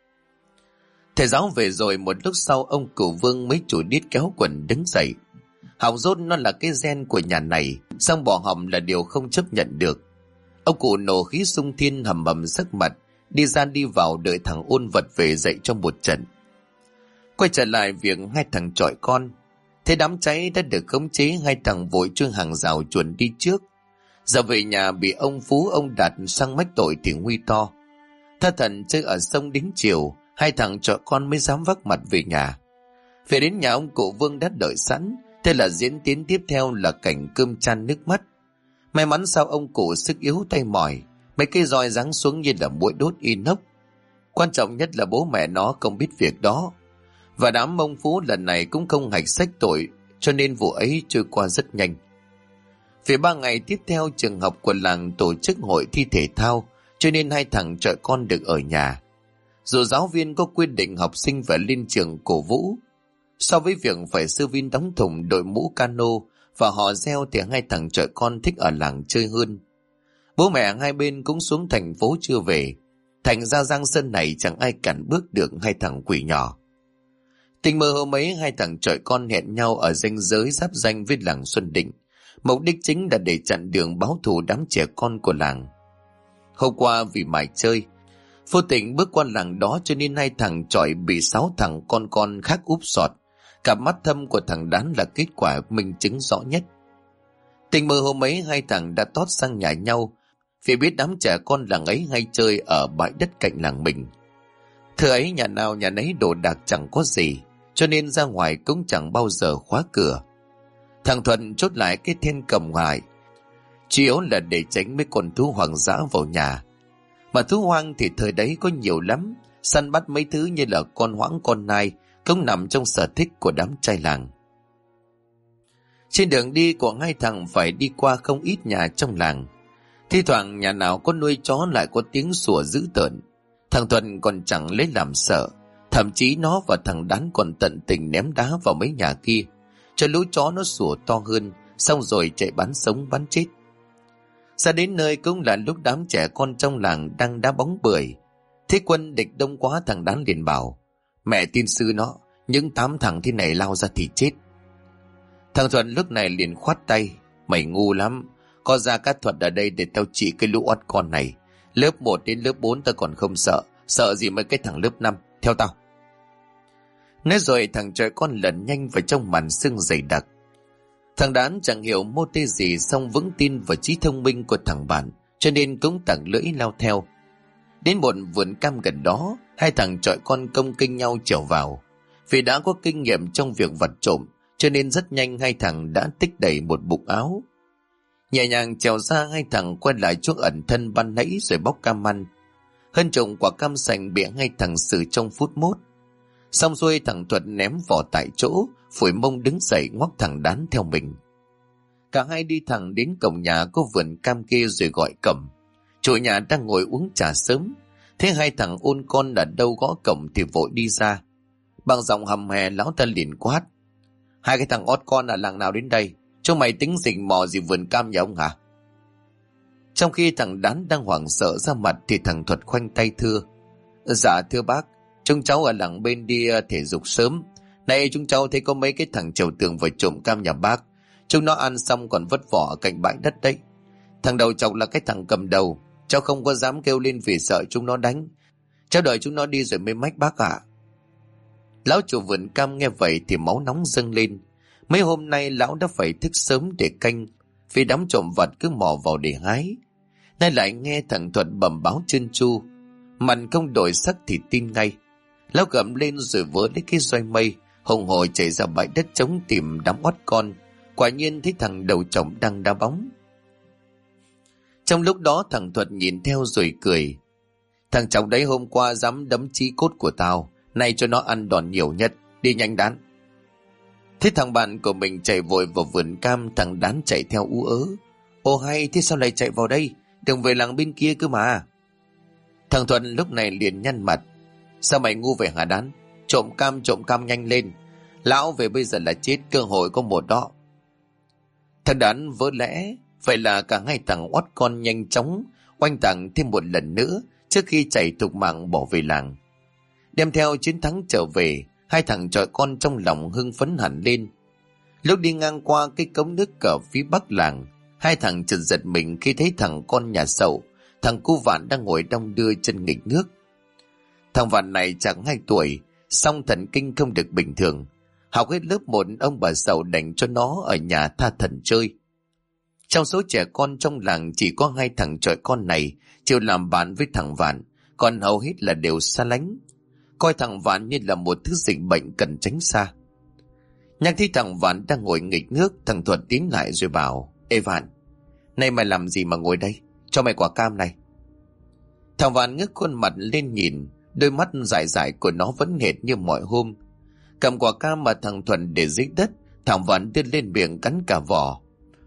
Thầy giáo về rồi, một lúc sau ông cụ Vương mới chủ đít kéo quần đứng dậy. Học dốt nó là cái gen của nhà này, xong bỏ học là điều không chấp nhận được. Ông cụ nổ khí xung thiên hầm hầm sắc mặt, đi ra đi vào đợi thằng Ôn vật về dậy trong một trận. Quay trở lại việc hai thằng chọi con, thế đám cháy đã được khống chế, hai thằng vội trương hàng rào chuồn đi trước. Giờ về nhà bị ông Phú ông Đạt sang mách tội thì nguy to. Tha thần chơi ở sông đến chiều, hai thằng chọi con mới dám vác mặt về nhà. Về đến nhà ông cụ Vương đã đợi sẵn, thế là diễn tiến tiếp theo là cảnh cơm chan nước mắt. May mắn sao ông cụ sức yếu tay mỏi, mấy cây roi giáng xuống như là muỗi đốt inox. Quan trọng nhất là bố mẹ nó không biết việc đó, và đám ông Phú lần này cũng không hạch sách tội, cho nên vụ ấy trôi qua rất nhanh. Vì 3 ngày tiếp theo trường học của làng tổ chức hội thi thể thao, cho nên hai thằng chọi con được ở nhà. Dù giáo viên có quy định học sinh phải lên trường cổ vũ, so với việc phải sư viên đóng thùng đội mũ cano và họ reo thì hai thằng chọi con thích ở làng chơi hơn. Bố mẹ hai bên cũng xuống thành phố chưa về, thành ra Giang Sơn này chẳng ai cản bước được hai thằng quỷ nhỏ. Tình mơ hôm ấy hai thằng chọi con hẹn nhau ở ranh giới giáp danh với làng Xuân Định, Mục đích chính là để chặn đường báo thù đám trẻ con của làng. Hôm qua vì mải chơi, vô tình bước qua làng đó cho nên hai thằng chọi bị 6 thằng con khác úp sọt. Cặp mắt thâm của thằng Đán là kết quả minh chứng rõ nhất. Tình mơ hôm ấy hai thằng đã tót sang nhà nhau vì biết đám trẻ con làng ấy hay chơi ở bãi đất cạnh làng mình. Thời ấy nhà nào nhà nấy đồ đạc chẳng có gì, cho nên ra ngoài cũng chẳng bao giờ khóa cửa. Thằng Thuận chốt lại cái then cầm hại, chủ yếu là để tránh mấy con thú hoang dã vào nhà. Mà thú hoang thì thời đấy có nhiều lắm, săn bắt mấy thứ như là con hoãng con nai cũng nằm trong sở thích của đám trai làng. Trên đường đi của hai thằng phải đi qua không ít nhà trong làng. Thi thoảng nhà nào có nuôi chó lại có tiếng sủa dữ tợn. Thằng Thuận còn chẳng lấy làm sợ, thậm chí nó và thằng Đán còn tận tình ném đá vào mấy nhà kia, cho lũ chó nó sủa to hơn, xong rồi chạy bắn sống bắn chết. Ra đến nơi cũng là lúc đám trẻ con trong làng đang đá bóng bưởi. Thế quân địch đông quá, thằng Đán liền bảo: mẹ tin sư nó, những 8 thằng thế này lao ra thì chết. Thằng Thuận lúc này liền khoát tay: mày ngu lắm, có ra các thuật ở đây để tao trị cái lũ oắt con này. Lớp 1 đến lớp 4 tao còn không sợ, sợ gì mấy cái thằng lớp 5, theo tao. Nói rồi thằng trẻ con lẩn nhanh vào trong màn sương dày đặc. Thằng Đán chẳng hiểu mô tê gì, song vững tin vào trí thông minh của thằng bạn, cho nên cũng tặng lưỡi lao theo. Đến một vườn cam gần đó, hai thằng chọi con công kênh nhau trèo vào. Vì đã có kinh nghiệm trong việc vặt trộm, cho nên rất nhanh hai thằng đã tích đầy một bụng áo. Nhẹ nhàng trèo ra, hai thằng quay lại chỗ ẩn thân ban nãy rồi bóc cam ăn. Hơn trộm quả cam sành bị hai thằng xử trong phút mốt. Xong xuôi thằng Thuận ném vỏ tại chỗ, phủi mông đứng dậy ngoắc thằng Đán theo mình. Cả hai đi thẳng đến cổng nhà có vườn cam kia rồi gọi cẩm. Chủ nhà đang ngồi uống trà sớm, thế hai thằng ôn con ở đâu gõ cổng thì vội đi ra. Bằng giọng hầm hè lão ta liền quát: hai cái thằng ót con ở làng nào đến đây? Chúng mày tính rình mò gì vườn cam nhà ông hả? Trong khi thằng Đán đang hoảng sợ ra mặt thì thằng Thuật khoanh tay thưa: dạ thưa bác, chúng cháu ở làng bên đi thể dục sớm. Này chúng cháu thấy có mấy cái thằng trèo tường vào trộm cam nhà bác. Chúng nó ăn xong còn vứt vỏ ở cạnh bãi đất đấy. Thằng đầu chọc là cái thằng cầm đầu. Cháu không có dám kêu lên vì sợ chúng nó đánh. Cháu đợi chúng nó đi rồi mới mách bác ạ. Lão chủ vườn cam nghe vậy thì máu nóng dâng lên. Mấy hôm nay lão đã phải thức sớm để canh, vì đám trộm vặt cứ mò vào để hái. Nay lại nghe thằng Thuận bẩm báo trơn tru, mặt không đổi sắc thì tin ngay. Lão gầm lên rồi vớ lấy cái roi mây, hùng hổ chạy ra bãi đất trống tìm đám oắt con. Quả nhiên thấy thằng đầu chọc đang đá bóng. Trong lúc đó thằng Thuận nhìn theo rồi cười: thằng chọc đấy hôm qua dám đấm chí cốt của tao, nay cho nó ăn đòn nhiều nhất, đi nhanh Đán. Thế thằng bạn của mình chạy vội vào vườn cam, thằng Đán chạy theo ú ớ: ô hay, thế sao lại chạy vào đây, đừng về làng bên kia cơ mà. Thằng Thuận lúc này liền nhăn mặt: sao mày ngu vậy hả Đán? Trộm cam nhanh lên, lão về bây giờ là chết, cơ hội có một đó. Thằng Đán vỡ lẽ, vậy là cả hai thằng oắt con nhanh chóng oanh tàng thêm một lần nữa trước khi chạy thục mạng bỏ về làng. Đem theo chiến thắng trở về, hai thằng chọi con trong lòng hưng phấn hẳn lên. Lúc đi ngang qua cái cống nước ở phía bắc làng, hai thằng chợt giật mình khi thấy thằng con nhà Sậu, thằng cu Vạn đang ngồi đong đưa chân nghịch nước. Thằng Vạn này chẳng 2 tuổi, song thần kinh không được bình thường. Học hết lớp 1, ông bà Sậu đành cho nó ở nhà tha thần chơi. Trong số trẻ con trong làng chỉ có 2 thằng chọi con này chịu làm bạn với thằng Vạn, còn hầu hết là đều xa lánh, coi thằng Vạn như là một thứ dịch bệnh cần tránh xa. Nhắc thấy thằng Vạn đang ngồi nghịch nước, thằng Thuật tiến lại rồi bảo: ê Vạn, này mày làm gì mà ngồi đây, cho mày quả cam này. Thằng Vạn ngước khuôn mặt lên nhìn, đôi mắt dại dại của nó vẫn hệt như mọi hôm. Cầm quả cam mà thằng Thuận để dưới đất, thằng Vạn đưa lên miệng cắn cả vỏ.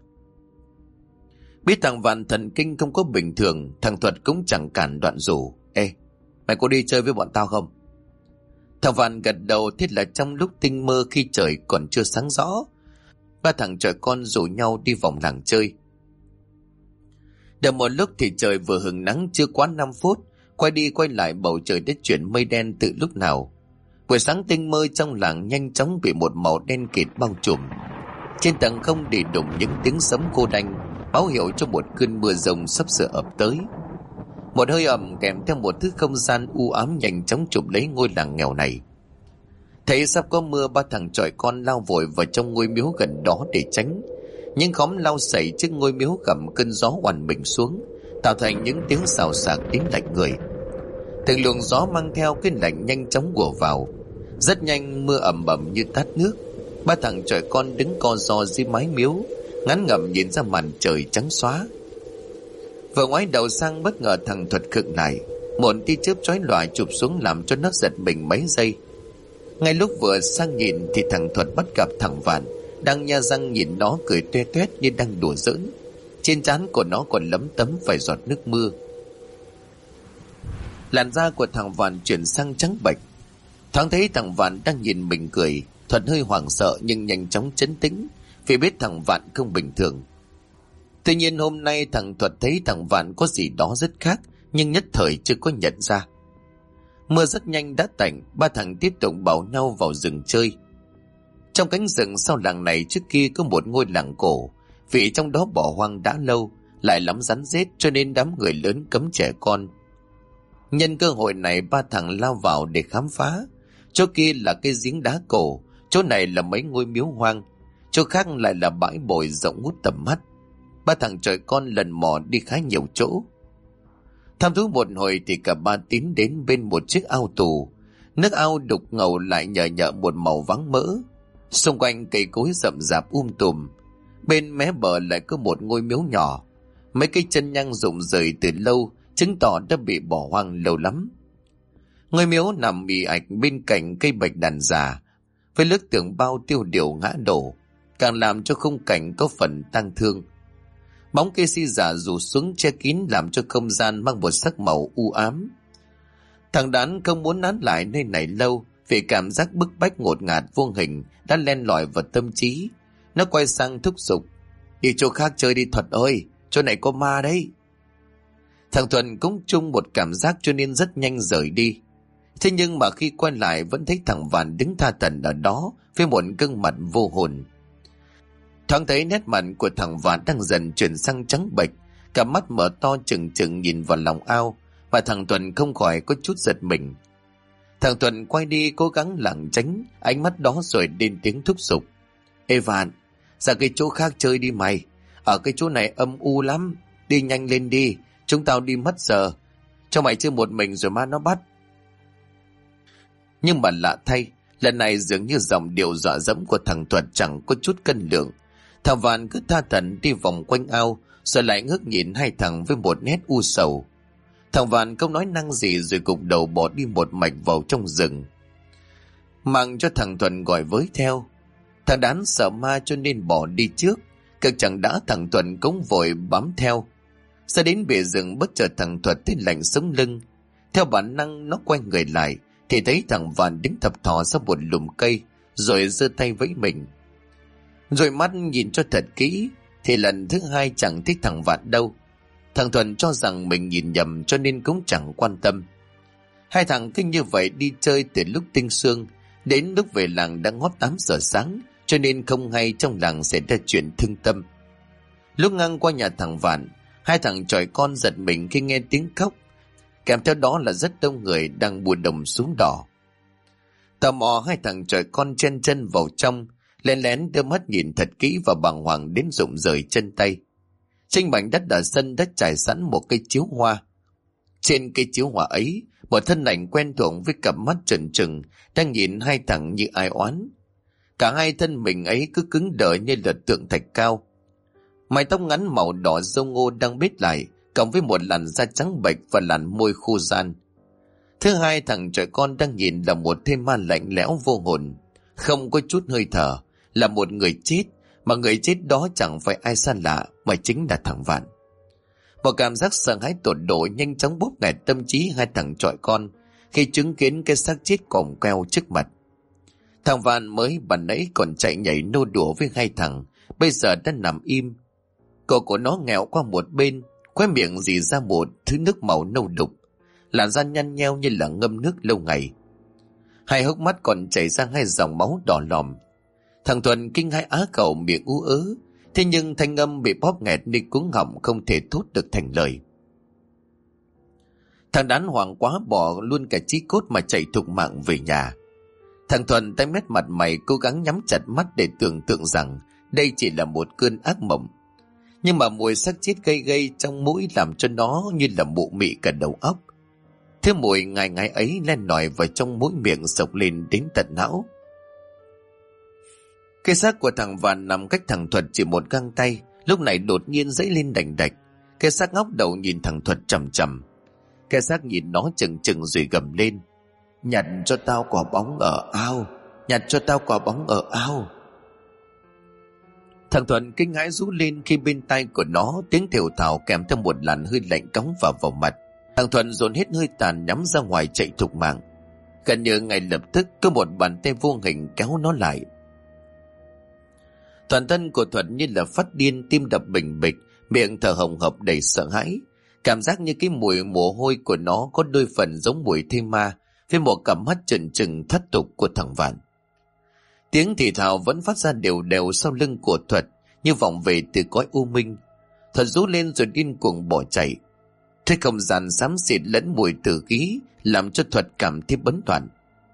Biết thằng Vạn thần kinh không có bình thường, thằng Thuật cũng chẳng cản đoạn rủ: ê, mày có đi chơi với bọn tao không? Thằng Vạn gật đầu. Thiết là trong lúc tinh mơ khi trời còn chưa sáng rõ, 3 thằng chọi con rủ nhau đi vòng làng chơi. Được một lúc thì trời vừa hừng nắng chưa quá 5 phút, quay đi quay lại bầu trời đã chuyển mây đen từ lúc nào. Buổi sáng tinh mơ trong làng nhanh chóng bị một màu đen kịt bao trùm. Trên tầng không để đụng những tiếng sấm cô đanh, báo hiệu cho một cơn mưa rông sắp sửa ập tới. Một hơi ẩm kèm theo một thứ không gian u ám nhanh chóng chụp lấy ngôi làng nghèo này. Thấy sắp có mưa, ba thằng chọi con lao vội vào trong ngôi miếu gần đó để tránh. Những khóm lau sậy trước ngôi miếu gầm cơn gió oằn mình xuống, tạo thành những tiếng xào xạc đến lạnh người. Từng luồng gió mang theo cái lạnh nhanh chóng ùa vào. Rất nhanh mưa ầm ầm như tát nước. Ba thằng chọi con đứng co ro dưới mái miếu, ngán ngẩm nhìn ra màn trời trắng xóa. Vừa ngoái đầu sang, bất ngờ thằng Thuật khựng lại. Một tia chớp chói lòa chụp xuống làm cho nó giật mình mấy giây. Ngay lúc vừa sang nhìn thì thằng Thuật bắt gặp thằng Vạn đang nhe răng nhìn nó cười toe toét như đang đùa giỡn. Trên trán của nó còn lấm tấm vài giọt nước mưa. Làn da của thằng Vạn chuyển sang trắng bệch. Thoáng thấy thằng Vạn đang nhìn mình cười, Thuật hơi hoảng sợ nhưng nhanh chóng trấn tĩnh vì biết thằng Vạn không bình thường. Tuy nhiên hôm nay thằng Thuật thấy thằng Vạn có gì đó rất khác, nhưng nhất thời chưa có nhận ra. Mưa rất nhanh đã tạnh, ba thằng tiếp tục bảo nhau vào rừng chơi. Trong cánh rừng sau làng này trước kia có một ngôi làng cổ, vì trong đó bỏ hoang đã lâu, lại lắm rắn rết cho nên đám người lớn cấm trẻ con. Nhân cơ hội này ba thằng lao vào để khám phá. Chỗ kia là cái giếng đá cổ, chỗ này là mấy ngôi miếu hoang, chỗ khác lại là bãi bồi rộng ngút tầm mắt. Ba thằng chọi con lần mò đi khá nhiều chỗ. Tham thú một hồi thì cả ba tiến đến bên một chiếc ao tù. Nước ao đục ngầu lại nhờ nhợ một màu vắng mỡ. Xung quanh cây cối rậm rạp tùm. Bên mé bờ lại có một ngôi miếu nhỏ. Mấy cây chân nhang rụng rời từ lâu, chứng tỏ đã bị bỏ hoang lâu lắm. Ngôi miếu nằm ì ạch bên cạnh cây bạch đàn già, với lớp tường bao tiêu điều ngã đổ, càng làm cho khung cảnh có phần tang thương. Bóng cây si già rủ xuống che kín làm cho không gian mang một sắc màu u ám. Thằng Đán không muốn nán lại nơi này lâu vì cảm giác bức bách ngột ngạt vô hình đã len lỏi vào tâm trí. Nó quay sang thúc giục: "Đi chỗ khác chơi đi Thuật ơi, chỗ này có ma đấy." Thằng Thuận cũng chung một cảm giác cho nên rất nhanh rời đi. Thế nhưng mà khi quay lại vẫn thấy thằng Vạn đứng tha thẩn ở đó với một gương mặt vô hồn. Thoáng thấy nét mặt của thằng Vạn đang dần chuyển sang trắng bệch, cả mắt mở to trừng trừng nhìn vào lòng ao, và thằng Thuận không khỏi có chút giật mình. Thằng Thuận quay đi cố gắng lảng tránh ánh mắt đó rồi lên tiếng thúc giục: "Ê Vạn, ra cái chỗ khác chơi đi mày, ở cái chỗ này âm u lắm, đi nhanh lên đi, chúng tao đi mất giờ, cho mày chơi một mình rồi ma nó bắt." Nhưng mà lạ thay, lần này dường như giọng điệu dọa dẫm của thằng Thuật chẳng có chút cân lượng. Thằng Vạn cứ tha thẩn đi vòng quanh ao, rồi lại ngước nhìn hai thằng với một nét u sầu. Thằng Vạn không nói năng gì rồi gục đầu bỏ đi một mạch vào trong rừng, mang cho thằng Thuận gọi với theo. Thằng Đán sợ ma cho nên bỏ đi trước, cực chẳng đã thằng Thuận cũng vội bám theo. Ra đến bìa rừng bất chợt thằng Thuật thấy lạnh sống lưng. Theo bản năng nó quay người lại thì thấy thằng Vạn đứng thập thò sau một lùm cây, rồi giơ tay vẫy mình. Rồi mắt nhìn cho thật kỹ thì lần thứ hai chẳng thích thằng Vạn đâu. Thằng Thuận cho rằng mình nhìn nhầm cho nên cũng chẳng quan tâm. Hai thằng cứ như vậy đi chơi từ lúc tinh sương đến lúc về làng đã ngót 8 giờ sáng, cho nên không hay trong làng xảy ra chuyện thương tâm. Lúc ngang qua nhà thằng Vạn, hai thằng chọi con giật mình khi nghe tiếng khóc, kèm theo đó là rất đông người đang bùa đồng xuống đỏ. Tò mò, hai thằng chọi con chen chân vào trong, lén lén đưa mắt nhìn thật kỹ và bàng hoàng đến rụng rời chân tay. Trên mảnh đất ở sân đã trải sẵn một cây chiếu hoa. Trên cây chiếu hoa ấy, một thân ảnh quen thuộc với cặp mắt trừng trừng đang nhìn hai thằng như ai oán. Cả hai thân mình ấy cứ cứng đờ như là tượng thạch cao. Mái tóc ngắn màu đỏ râu ngô đang bết lại, cộng với một làn da trắng bệch và làn môi khô ran. Thứ hai thằng trẻ con đang nhìn là một thây ma lạnh lẽo vô hồn, không có chút hơi thở, là một người chết, mà người chết đó chẳng phải ai xa lạ mà chính là thằng Vạn. Một cảm giác sợ hãi tột độ nhanh chóng bóp nghẹt tâm trí hai thằng chọi con khi chứng kiến cái xác chết còm queo trước mặt. Thằng Vạn mới ban nãy còn chạy nhảy nô đùa với hai thằng, bây giờ đã nằm im. Cổ của nó nghẹo qua một bên, khóe miệng rỉ ra một thứ nước màu nâu đục, làn da nhăn nheo như là ngâm nước lâu ngày. Hai hốc mắt còn chảy ra hai dòng máu đỏ lòm. Thằng Thuận kinh hãi á khẩu miệng ú ớ, thế nhưng thanh âm bị bóp nghẹt nên cuống họng không thể thốt được thành lời. Thằng Đán hoảng quá bỏ luôn cả chí cốt mà chạy thục mạng về nhà. Thằng Thuận tay mét mặt mày cố gắng nhắm chặt mắt để tưởng tượng rằng đây chỉ là một cơn ác mộng. Nhưng mà mùi xác chết gây gây trong mũi làm cho nó như là mụ mị cả đầu óc. Thứ mùi ngài ngái ấy len lỏi vào trong mũi miệng sộc lên đến tận não. Cái xác của thằng Vạn nằm cách thằng Thuật chỉ một găng tay, lúc này đột nhiên dãy lên đành đạch. Cái xác ngóc đầu nhìn thằng Thuật chằm chằm. Cái xác nhìn nó chừng chừng rồi gầm lên: "Nhặt cho tao quả bóng ở ao, nhặt cho tao quả bóng ở ao." Thằng Thuận kinh hãi rú lên khi bên tai của nó tiếng thều thào kèm theo một làn hơi lạnh cóng vào mặt. Thằng Thuận dồn hết hơi tàn nhắm ra ngoài chạy thục mạng. Gần như ngay lập tức có một bàn tay vô hình kéo nó lại. Toàn thân của Thuận như là phát điên, tim đập bình bịch, miệng thở hồng hộc đầy sợ hãi. Cảm giác như cái mùi mồ hôi của nó có đôi phần giống mùi thây ma, với một cặp mắt trừng trừng thất tục của thằng Vạn. Tiếng thì thào vẫn phát ra đều đều sau lưng của Thuật, như vọng về từ cõi u minh. Thuật rú lên rồi điên cuồng bỏ chạy. Thế không gian xám xịt lẫn mùi tử khí làm cho Thuật cảm thấy bấn loạn.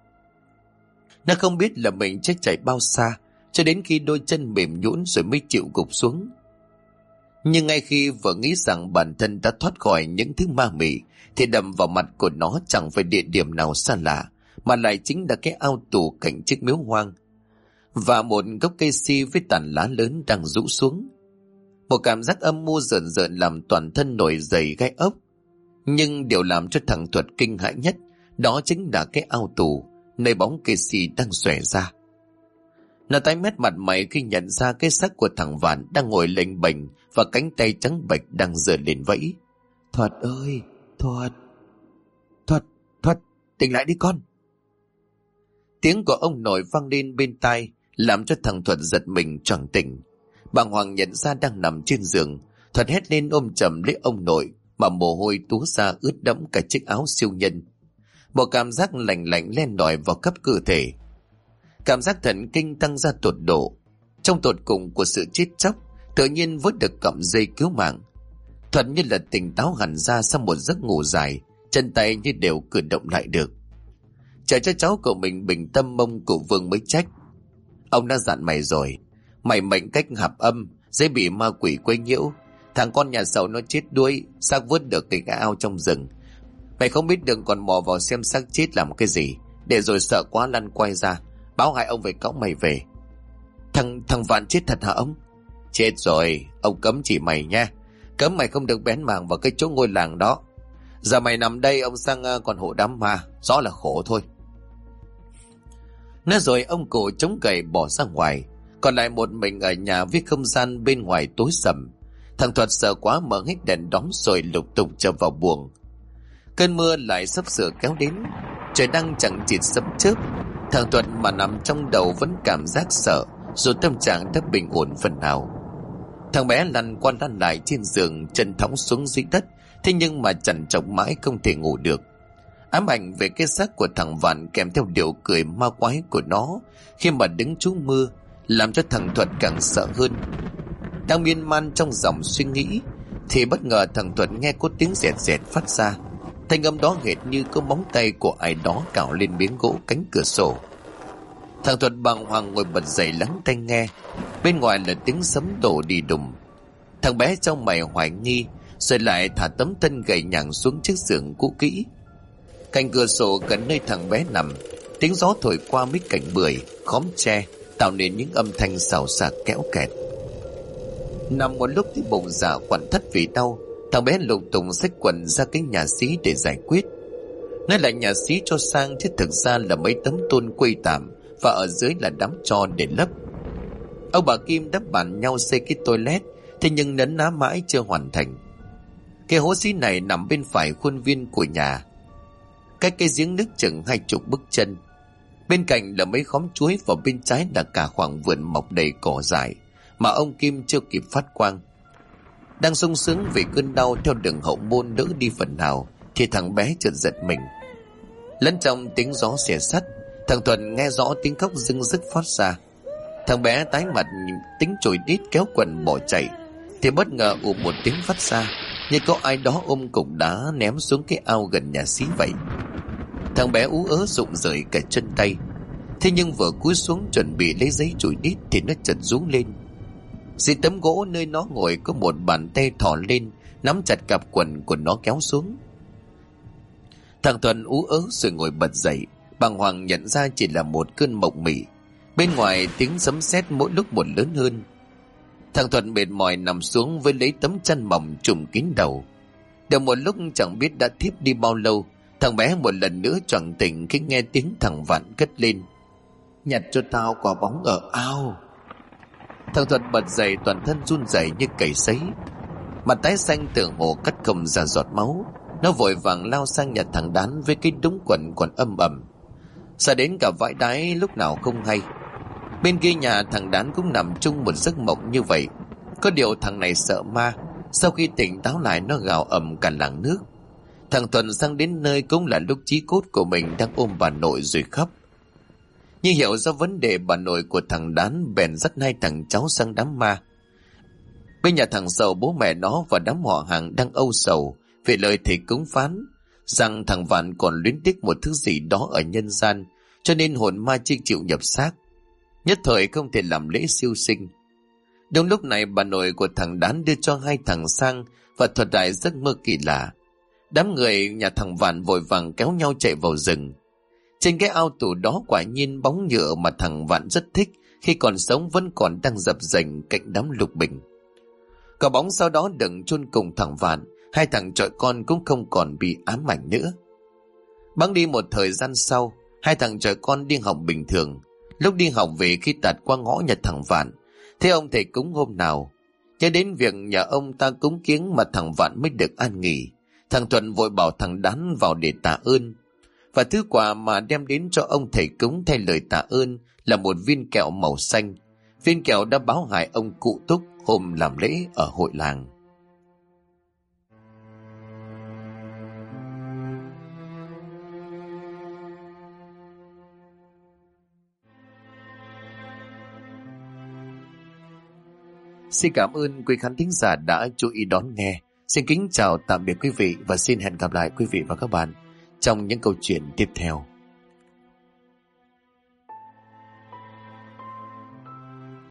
Nó không biết là mình chết chạy bao xa, cho đến khi đôi chân mềm nhũn rồi mới chịu gục xuống. Nhưng ngay khi vừa nghĩ rằng bản thân đã thoát khỏi những thứ ma mị, thì đầm vào mặt của nó chẳng phải địa điểm nào xa lạ, mà lại chính là cái ao tù cạnh chiếc miếu hoang, và một gốc cây si với tàn lá lớn đang rũ xuống. Một cảm giác âm mưu rợn rợn làm toàn thân nổi dậy gai ốc. Nhưng điều làm cho thằng Thuật kinh hãi nhất, đó chính là cái ao tù, nơi bóng cây si đang xòe ra. Nó tái mét mặt mày khi nhận ra cái xác của thằng Vạn đang ngồi lênh bềnh và cánh tay trắng bệch đang giơ lên vẫy. "Thuật ơi, Thuật, Thuật, Thuật, tỉnh lại đi con." Tiếng của ông nội vang lên bên tai, làm cho thằng Thuật giật mình choàng tỉnh. Bàng hoàng nhận ra đang nằm trên giường, Thuật hét lên ôm chầm lấy ông nội, mà mồ hôi túa ra ướt đẫm cả chiếc áo siêu nhân. Một cảm giác lạnh lạnh len lỏi vào khắp cơ thể. Cảm giác thần kinh tăng ra tột độ. Trong tột cùng của sự chết chóc, tự nhiên vớt được cọng dây cứu mạng. Thuật như là tỉnh táo hẳn ra sau một giấc ngủ dài, chân tay như đều cử động lại được. Chờ cho cháu của mình bình tâm, mông cụ Vương mới trách: "Ông đã dặn mày rồi, mày mệnh cách hạp âm, dễ bị ma quỷ quấy nhiễu. Thằng con nhà giàu nó chết đuối, xác vớt được cái ao trong rừng. Mày không biết đừng còn mò vào xem xác chết làm cái gì, để rồi sợ quá lăn quay ra, báo hai ông về cõng mày về." Thằng Vạn chết thật hả ông?" "Chết rồi, ông cấm chỉ mày nha. Cấm mày không được bén mảng vào cái chỗ ngôi làng đó. Giờ mày nằm đây, ông sang còn hộ đám ma, rõ là khổ thôi." Nói rồi ông cụ chống gậy bỏ ra ngoài, còn lại một mình ở nhà với không gian bên ngoài tối sầm. Thằng Thuật sợ quá mở hết đèn đóm rồi lục tục trở vào buồng. Cơn mưa lại sắp sửa kéo đến, trời đang chẳng chịt sấm chớp. Thằng Thuật mà nằm trong đầu vẫn cảm giác sợ, dù tâm trạng đã bình ổn phần nào. Thằng bé lăn qua lăn lại trên giường, chân thõng xuống dưới đất, thế nhưng mà trằn trọc mãi không thể ngủ được. Ám ảnh về cái xác của thằng Vạn kèm theo điệu cười ma quái của nó khi mà đứng trú mưa, làm cho thằng Thuật càng sợ hơn. Đang miên man trong dòng suy nghĩ, thì bất ngờ thằng Thuật nghe có tiếng rẹt rẹt phát ra. Thanh âm đó hệt như có móng tay của ai đó cào lên miếng gỗ cánh cửa sổ. Thằng Thuật bàng hoàng ngồi bật dậy lắng tai nghe. Bên ngoài là tiếng sấm đổ đi đùng. Thằng bé trong mày hoài nghi, rồi lại thả tấm thân gầy nhàng xuống chiếc giường cũ kỹ. Cạnh cửa sổ gần nơi thằng bé nằm, tiếng gió thổi qua mấy cành bưởi, khóm tre, tạo nên những âm thanh xào xạc kéo kẹt. Nằm một lúc thì bụng dạ quặn thắt vì đau, thằng bé lục tùng xách quần ra cái nhà xí để giải quyết. Nói là nhà xí cho sang, chứ thực ra là mấy tấm tôn quây tạm, và ở dưới là đám tro để lấp. Ông bà Kim đắp bàn nhau xây cái toilet, thế nhưng nấn ná mãi chưa hoàn thành. Cái hố xí này nằm bên phải khuôn viên của nhà, cách cái giếng nước chừng 20 bước chân. Bên cạnh là mấy khóm chuối, và bên trái là cả khoảng vườn mọc đầy cỏ dại mà ông Kim chưa kịp phát quang. Đang sung sướng vì cơn đau theo đường hậu môn đỡ đi phần nào, thì thằng bé chợt giật mình. Lẫn trong tiếng gió xẻ sắt, thằng Thuận nghe rõ tiếng khóc rưng rức phát ra. Thằng bé tái mặt tính chổi đít kéo quần bỏ chạy, thì bất ngờ ù một tiếng phát ra, như có ai đó ôm cục đá ném xuống cái ao gần nhà xí vậy. Thằng bé ú ớ rụng rời cả chân tay. Thế nhưng vừa cúi xuống chuẩn bị lấy giấy chổi đít thì nó chợt rú lên. Dưới tấm gỗ nơi nó ngồi có một bàn tay thò lên, nắm chặt cặp quần của nó kéo xuống. Thằng Thuận ú ớ rồi ngồi bật dậy, bàng hoàng nhận ra chỉ là một cơn mộng mị. Bên ngoài tiếng sấm sét mỗi lúc một lớn hơn. Thằng Thuận mệt mỏi nằm xuống với lấy tấm chăn mỏng trùm kín đầu. Được một lúc chẳng biết đã thiếp đi bao lâu, thằng bé một lần nữa choàng tỉnh khi nghe tiếng thằng Vạn cất lên: "Nhặt cho tao quả bóng ở ao." Thằng Thuận bật dậy, toàn thân run rẩy như cầy sấy, mặt tái xanh tưởng hồ cắt không ra giọt máu. Nó vội vàng lao sang nhặt thằng Đán với cái đống quần còn âm ầm, sợ đến cả vãi đái lúc nào không hay. Bên kia nhà thằng Đán cũng nằm chung một giấc mộng như vậy. Có điều thằng này sợ ma, sau khi tỉnh táo lại nó gào ầm cả làng nước. Thằng Thuận sang đến nơi cũng là lúc chí cốt của mình đang ôm bà nội rồi khóc. Như hiểu ra vấn đề, bà nội của thằng Đán bèn dắt hai thằng cháu sang đám ma. Bên nhà thằng Sầu, bố mẹ nó và đám họ hàng đang âu sầu về lời thầy cúng phán rằng thằng Vạn còn luyến tiếc một thứ gì đó ở nhân gian, cho nên hồn ma chưa chịu nhập xác, nhất thời không thể làm lễ siêu sinh. Đúng lúc này, bà nội của thằng Đán đưa cho hai thằng sang và thuật lại giấc mơ kỳ lạ. Đám người nhà thằng Vạn vội vàng kéo nhau chạy vào rừng. Trên cái ao tù đó quả nhiên bóng nhựa mà thằng Vạn rất thích khi còn sống vẫn còn đang dập dềnh cạnh đám lục bình. Quả bóng sau đó đựng chôn cùng thằng Vạn, hai thằng chọi con cũng không còn bị ám ảnh nữa. Bẵng đi một thời gian sau, hai thằng chọi con đi học bình thường. Lúc đi học về, khi tạt qua ngõ nhà thằng Vạn, thế ông thầy cúng hôm nào nhớ đến việc nhà ông ta cúng kiếng mà thằng Vạn mới được an nghỉ. Thằng Thuận vội bảo thằng Đán vào để tạ ơn, và thứ quà mà đem đến cho ông thầy cúng thay lời tạ ơn là một viên kẹo màu xanh. Viên kẹo đã báo hại ông cụ Túc hôm làm lễ ở hội làng. Xin cảm ơn quý khán thính giả đã chú ý đón nghe. Xin kính chào tạm biệt quý vị và xin hẹn gặp lại quý vị và các bạn trong những câu chuyện tiếp theo.